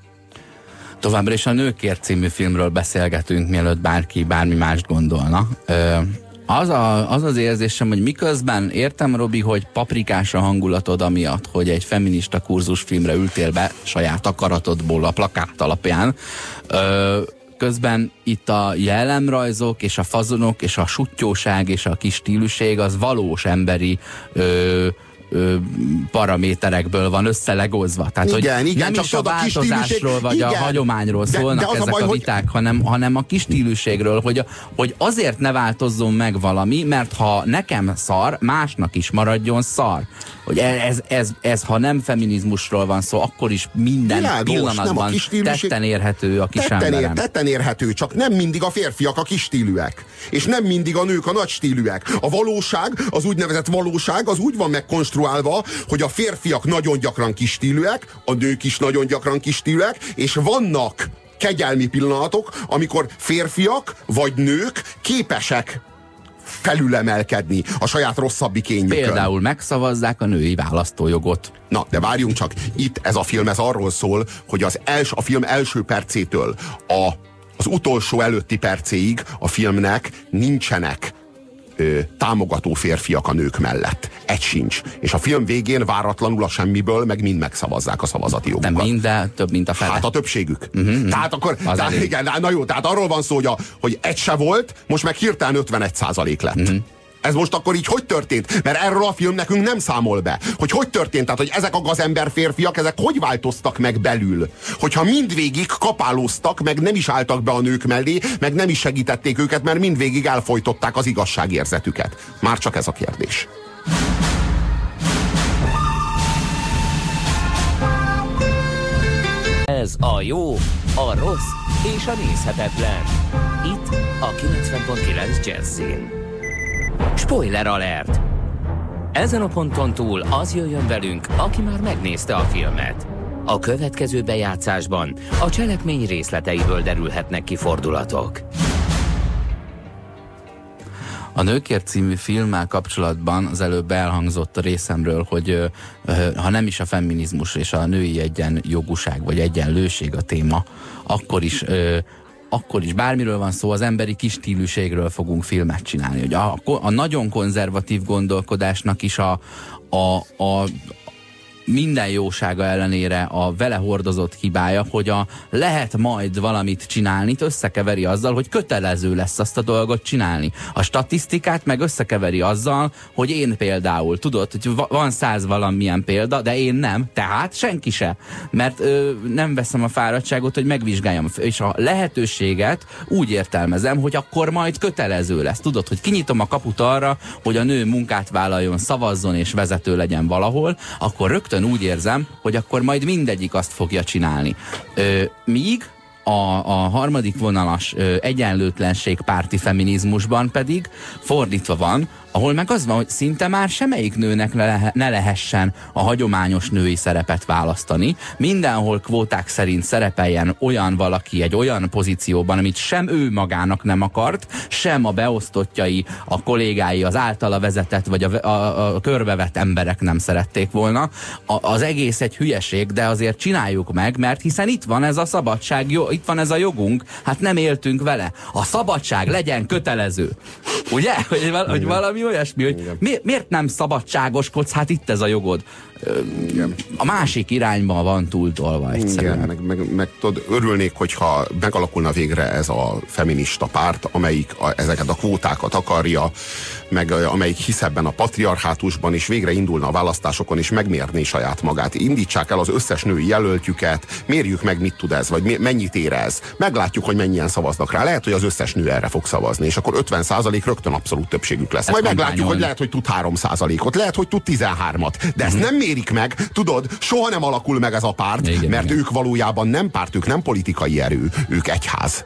A: Továbbra is a Nőkért című filmről beszélgetünk, mielőtt bárki bármi mást gondolna. Ö, az, a, az az érzésem, hogy miközben értem, Robi, hogy paprikás a hangulatod amiatt, hogy egy feminista kurzusfilmre ültél be saját akaratodból a plakát alapján, ö, közben itt a jellemrajzok és a fazonok és a suttyóság és a kis stíluség az valós emberi ö, ö, paraméterekből van összelegozva. Tehát,
B: igen,
A: hogy
B: igen,
A: nem is a változásról vagy
B: igen,
A: a hagyományról
B: de,
A: szólnak
B: de az
A: ezek
B: a, baj,
A: a viták, hogy... hanem, hanem a kis stílusségről, hogy, a, hogy azért ne változzon meg valami, mert ha nekem szar, másnak is maradjon szar. Hogy ez, ez, ez, ez ha nem feminizmusról van szó, akkor is minden
B: Világos,
A: pillanatban tetten érhető a kis
B: tetten, ér,
A: emberem.
B: tetten érhető, csak nem mindig a férfiak a kis stílűek. És nem mindig a nők a nagy stílűek. A valóság, az úgynevezett valóság, az úgy van megkonstruálva, hogy a férfiak nagyon gyakran kis stílűek, a nők is nagyon gyakran kis stílűek, és vannak kegyelmi pillanatok, amikor férfiak vagy nők képesek felülemelkedni a saját rosszabbik kényükön.
A: Például megszavazzák a női választójogot.
B: Na, de várjunk csak, itt ez a film ez arról szól, hogy az els, a film első percétől a, az utolsó előtti percéig a filmnek nincsenek ö, támogató férfiak a nők mellett. Egy sincs. És a film végén váratlanul a semmiből meg mind megszavazzák a szavazati jogukat.
A: Nem mind, de több, mint a fele.
B: Hát a többségük.
A: Uh-huh.
B: Tehát akkor, tehát, igen, na jó, tehát arról van szó, hogy, a, hogy egy se volt, most meg hirtelen ötvenegy százalék lett. Uh-huh. Ez most akkor így hogy történt? Mert erről a film nekünk nem számol be. Hogy hogy történt? Tehát, hogy ezek a gazember férfiak, ezek hogy változtak meg belül? Hogyha mindvégig kapálóztak, meg nem is álltak be a nők mellé, meg nem is segítették őket, mert mindvégig elfojtották az igazságérzetüket. Már csak ez a kérdés.
C: Ez a jó, a rossz és a nézhetetlen. Itt a kilencven pont kilenc Jazzin. Spoiler alert! Ezen a ponton túl az jöjjön velünk, aki már megnézte a filmet. A következő bejátszásban a cselekmény részleteiből derülhetnek ki fordulatok.
A: A Nőkért című filmmel kapcsolatban az előbb elhangzott a részemről, hogy ö, ö, ha nem is a feminizmus és a női egyenjogúság vagy egyenlőség a téma, akkor is ö, akkor is bármiről van szó, az emberi kis stílűségről fogunk filmet csinálni. Hogy a, a nagyon konzervatív gondolkodásnak is a, a, a minden jósága ellenére a vele hordozott hibája, hogy a lehet majd valamit csinálni, összekeveri azzal, hogy kötelező lesz azt a dolgot csinálni. A statisztikát meg összekeveri azzal, hogy én például, tudod, hogy van száz valamilyen példa, de én nem, tehát senki se. Mert ö, nem veszem a fáradtságot, hogy megvizsgáljam. És a lehetőséget úgy értelmezem, hogy akkor majd kötelező lesz. Tudod, hogy kinyitom a kaput arra, hogy a nő munkát vállaljon, szavazzon és vezető legyen valahol, akkor rögtön úgy érzem, hogy akkor majd mindegyik azt fogja csinálni. Ö, míg a, a harmadik vonalas ö, egyenlőtlenség párti feminizmusban pedig fordítva van, ahol meg az van, hogy szinte már semmelyik nőnek ne, ne lehessen a hagyományos női szerepet választani. Mindenhol kvóták szerint szerepeljen olyan valaki egy olyan pozícióban, amit sem ő magának nem akart, sem a beosztottjai, a kollégái, az általa vezetett vagy a, a, a körbevett emberek nem szerették volna. A, az egész egy hülyeség, de azért csináljuk meg, mert hiszen itt van ez a szabadság, jó, itt van ez a jogunk, hát nem éltünk vele. A szabadság legyen kötelező. Ugye? Hogy, hogy valami olyasmi, hogy mi, miért nem szabadságoskodsz? Hát itt ez a jogod. Igen. A másik irányba van túltolva egyszerűen.
B: Igen, meg, meg, meg tudod, örülnék, hogyha megalakulna végre ez a feminista párt, amelyik a, ezeket a kvótákat akarja, meg amelyik hisz ebben a patriarhátusban, és végre indulna a választásokon, és megmérni saját magát. Indítsák el az összes női jelöltjüket, mérjük meg, mit tud ez, vagy mennyit ér ez. Meglátjuk, hogy mennyien szavaznak rá. Lehet, hogy az összes nő erre fog szavazni, és akkor ötven százalék rögtön abszolút többségük lesz. Majd meglátjuk, hogy lehet, hogy tud három százalékot, lehet, hogy tud tizenhármat. De ezt nem mérik meg, tudod, soha nem alakul meg ez a párt,
A: igen,
B: mert
A: igen.
B: ők valójában nem párt, ők nem politikai erő, ők egyház.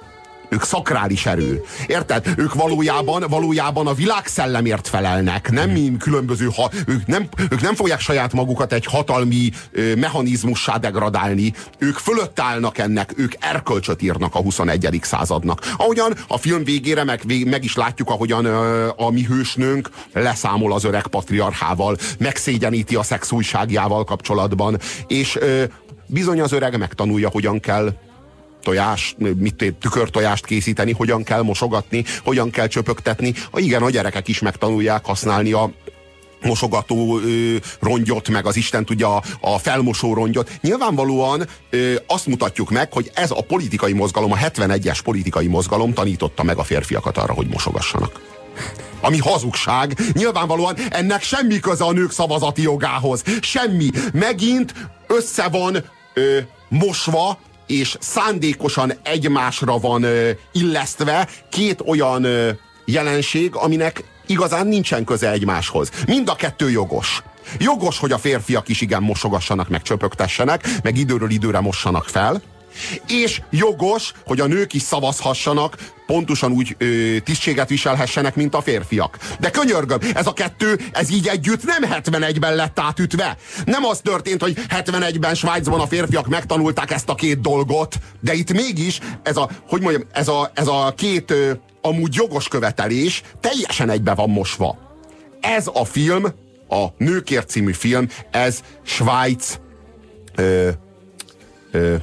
B: Ők szakrális erő. Érted? Ők valójában, valójában a világszellemért felelnek. Nem mi különböző, ha, ők, nem, ők nem fogják saját magukat egy hatalmi ö, mechanizmussá degradálni. Ők fölött állnak ennek, ők erkölcsöt írnak a huszonegyedik századnak. Ahogyan a film végére meg, vég, meg is látjuk, ahogyan ö, a mi hősnőnk leszámol az öreg patriarchával, megszégyeníti a szexújságjával kapcsolatban, és ö, bizony az öreg megtanulja, hogyan kell tojás, mit, tükörtojást készíteni, hogyan kell mosogatni, hogyan kell csöpögtetni. A, igen, a gyerekek is megtanulják használni a mosogató ö, rongyot, meg az Isten tudja a, a felmosó rongyot. Nyilvánvalóan ö, azt mutatjuk meg, hogy ez a politikai mozgalom, a hetvenegyes politikai mozgalom tanította meg a férfiakat arra, hogy mosogassanak. Ami hazugság. Nyilvánvalóan ennek semmi köze a nők szavazati jogához. Semmi. Megint össze van ö, mosva, és szándékosan egymásra van ö, illesztve két olyan ö, jelenség, aminek igazán nincsen köze egymáshoz. Mind a kettő jogos. Jogos, hogy a férfiak is igen mosogassanak, meg csöpögtessenek, meg időről időre mossanak fel, és jogos, hogy a nők is szavazhassanak, pontosan úgy ö, tisztséget viselhessenek, mint a férfiak. De könyörgöm, ez a kettő, ez így együtt nem hetvenegyben lett átütve. Nem az történt, hogy hetvenegyben Svájcban a férfiak megtanulták ezt a két dolgot, de itt mégis ez a, hogy mondjam, ez a, ez a két ö, amúgy jogos követelés teljesen egybe van mosva. Ez a film, a Nőkért című film, ez Svájc ö, ö,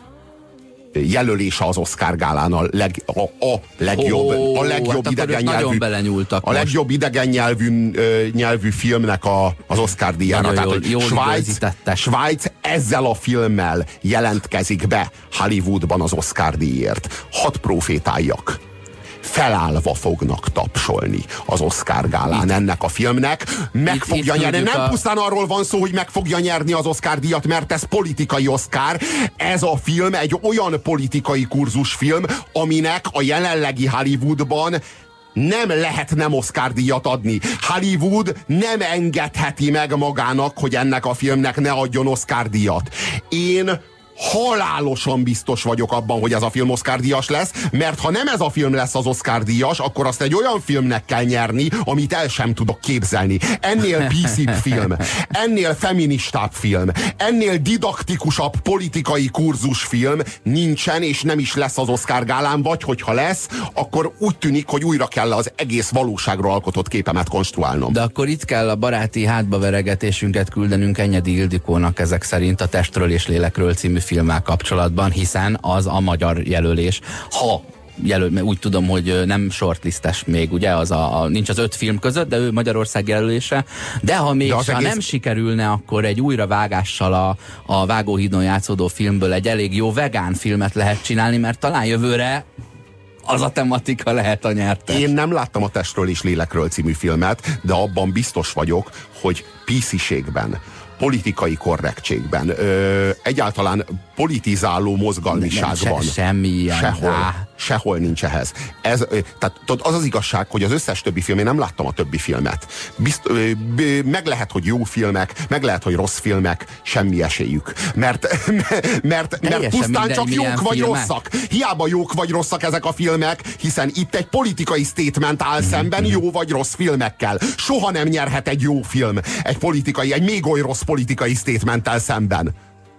B: jelölése az Oscar gálán a, leg, a, a legjobb, oh, a legjobb hát idegen nyelvű, a legjobb idegen nyelvű, nyelvű filmnek a, az Oscar díjára. Tehát, jól, jól Svájc, Svájc ezzel a filmmel jelentkezik be Hollywoodban az Oscar díjért. Hadd profétáljak. Felállva fognak tapsolni az Oscar gálán itt, ennek a filmnek. Meg itt, fogja itt nyerni. Nem a... pusztán arról van szó, hogy meg fogja nyerni az Oscar díjat, mert ez politikai Oscar. Ez a film egy olyan politikai kurzusfilm, aminek a jelenlegi Hollywoodban nem lehet nem Oscar díjat adni. Hollywood nem engedheti meg magának, hogy ennek a filmnek ne adjon Oscar díjat. Én halálosan biztos vagyok abban, hogy ez a film Oscar díjas lesz, mert ha nem ez a film lesz az Oscar díjas, akkor azt egy olyan filmnek kell nyerni, amit el sem tudok képzelni. Ennél pé cébb film, ennél feministább film, ennél didaktikusabb politikai kurzusfilm nincsen, és nem is lesz az Oscar gálán, vagy hogyha lesz, akkor úgy tűnik, hogy újra kell az egész valóságról alkotott képemet konstruálnom.
A: De akkor itt kell a baráti hátbaveregetésünket küldenünk Enyedi Ildikónak ezek szerint a Testről és Lélekről című filmmel kapcsolatban, hiszen az a magyar jelölés. Ha jelöl, úgy tudom, hogy nem shortlistes még, ugye, az a, a, nincs az öt film között, de ő Magyarország jelölése, de ha még de egész... nem sikerülne, akkor egy újravágással a, a Vágóhídon játszódó filmből egy elég jó vegán filmet lehet csinálni, mert talán jövőre az a tematika lehet a nyertes.
B: Én nem láttam a Testről és Lélekről című filmet, de abban biztos vagyok, hogy písziségben, politikai korrektségben, ö, egyáltalán politizáló mozgalmiságban.
A: Se, semmi ilyen.
B: Sehol, sehol nincs ehhez. Ez, ö, tehát az az igazság, hogy az összes többi film, én nem láttam a többi filmet. Bizt, ö, ö, meg lehet, hogy jó filmek, meg lehet, hogy rossz filmek, semmi esélyük. Mert, mert, mert pusztán csak jók vagy filmek. Rosszak. Hiába jók vagy rosszak ezek a filmek, hiszen itt egy politikai statement áll szemben jó vagy rossz filmekkel. Soha nem nyerhet egy jó film egy politikai, egy még oly rossz politikai statementtel szemben.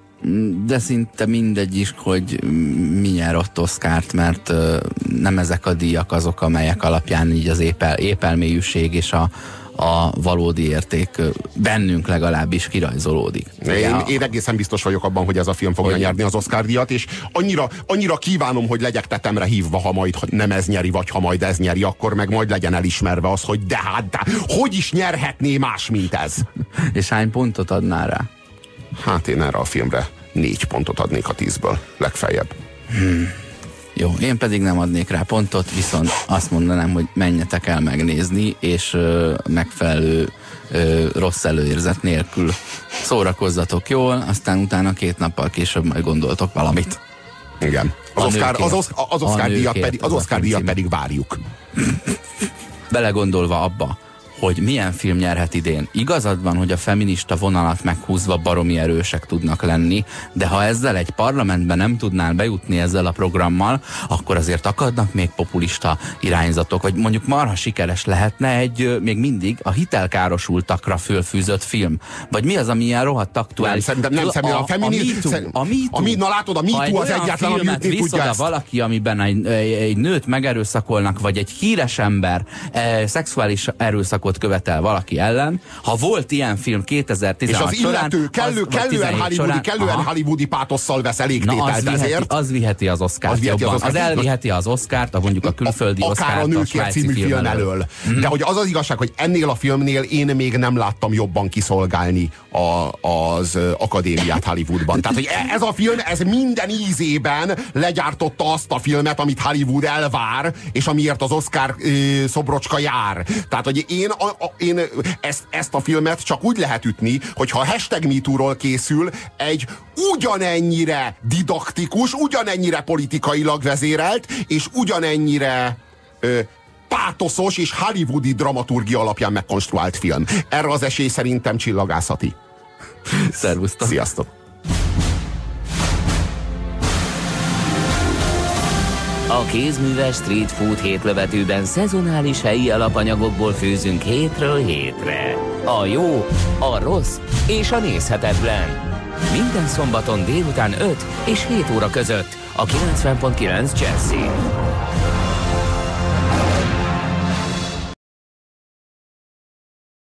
A: De szinte mindegy is, hogy mi nyer ott Oscart, mert uh, nem ezek a díjak azok, amelyek alapján így az épel, épelmélyűség és a, a valódi érték bennünk legalábbis kirajzolódik.
B: Én, én egészen biztos vagyok abban, hogy ez a film fogja hogy... nyerni az Oscar díjat, és annyira, annyira kívánom, hogy legyek tetemre hívva, ha majd nem ez nyeri, vagy ha majd ez nyeri, akkor meg majd legyen elismerve az, hogy de hát, de hogy is nyerhetné más, mint ez.
A: És hány pontot adnál rá?
B: Hát én erre a filmre négy pontot adnék a tízből, legfeljebb.
A: Hmm. Jó, én pedig nem adnék rá pontot, viszont azt mondanám, hogy menjetek el megnézni, és ö, megfelelő ö, rossz előérzet nélkül szórakozzatok jól, aztán utána két nappal később majd gondoltok valamit.
B: Igen. Az Oscar, az, az, az Oscar díjat pedig, az Oscar díjat pedig várjuk.
A: Belegondolva abba, hogy milyen film nyerhet idén. Igazad van, hogy a feminista vonalat meghúzva baromi erősek tudnak lenni, de ha ezzel egy parlamentben nem tudnál bejutni ezzel a programmal, akkor azért akadnak még populista irányzatok, vagy mondjuk marha sikeres lehetne egy még mindig a hitelkárosultakra fölfűzött film. Vagy mi az, ami ilyen rohadt aktuális?
B: Nem, szerintem nem, szerintem a feminizmus.
A: A MeToo.
B: Na látod, a MeToo az egyetlen, ami jutni tudja ezt.
A: Valaki, amiben egy, egy, egy nőt megerőszakolnak, vagy egy híres ember e, szexuális erőszakot követel valaki ellen, ha volt ilyen film kétezer-tizenhat
B: és az illető kellő,
A: az,
B: kellően, hollywoodi, során, kellően hollywoodi pátosszal vesz elég tételt ezért.
A: Az viheti az Oscárt az jobban. Az, az elviheti az Oscárt, a mondjuk a külföldi Oscárt,
B: akár a Nőkért című film, film elől. elől. Mm. De hogy az az igazság, hogy ennél a filmnél én még nem láttam jobban kiszolgálni a, az akadémiát Hollywoodban. Tehát, hogy ez a film, ez minden ízében legyártotta azt a filmet, amit Hollywood elvár, és amiért az Oscar ö, szobrocska jár. Tehát, hogy én, a, a, én ezt, ezt a filmet csak úgy lehet ütni, hogyha a hashtag MeToo-ról készül egy ugyanennyire didaktikus, ugyanennyire politikailag vezérelt, és ugyanennyire ö, pátoszos és hollywoodi dramaturgia alapján megkonstruált film. Erre az esély szerintem csillagászati.
A: Szervusztok.
B: Sziasztok.
C: A kézműves street food hétlövetőben szezonális helyi alapanyagokból főzünk hétről hétre. A jó, a rossz és a nézhetetlen. Minden szombaton délután öt és hét óra között a kilencven pont kilenc Jazzin.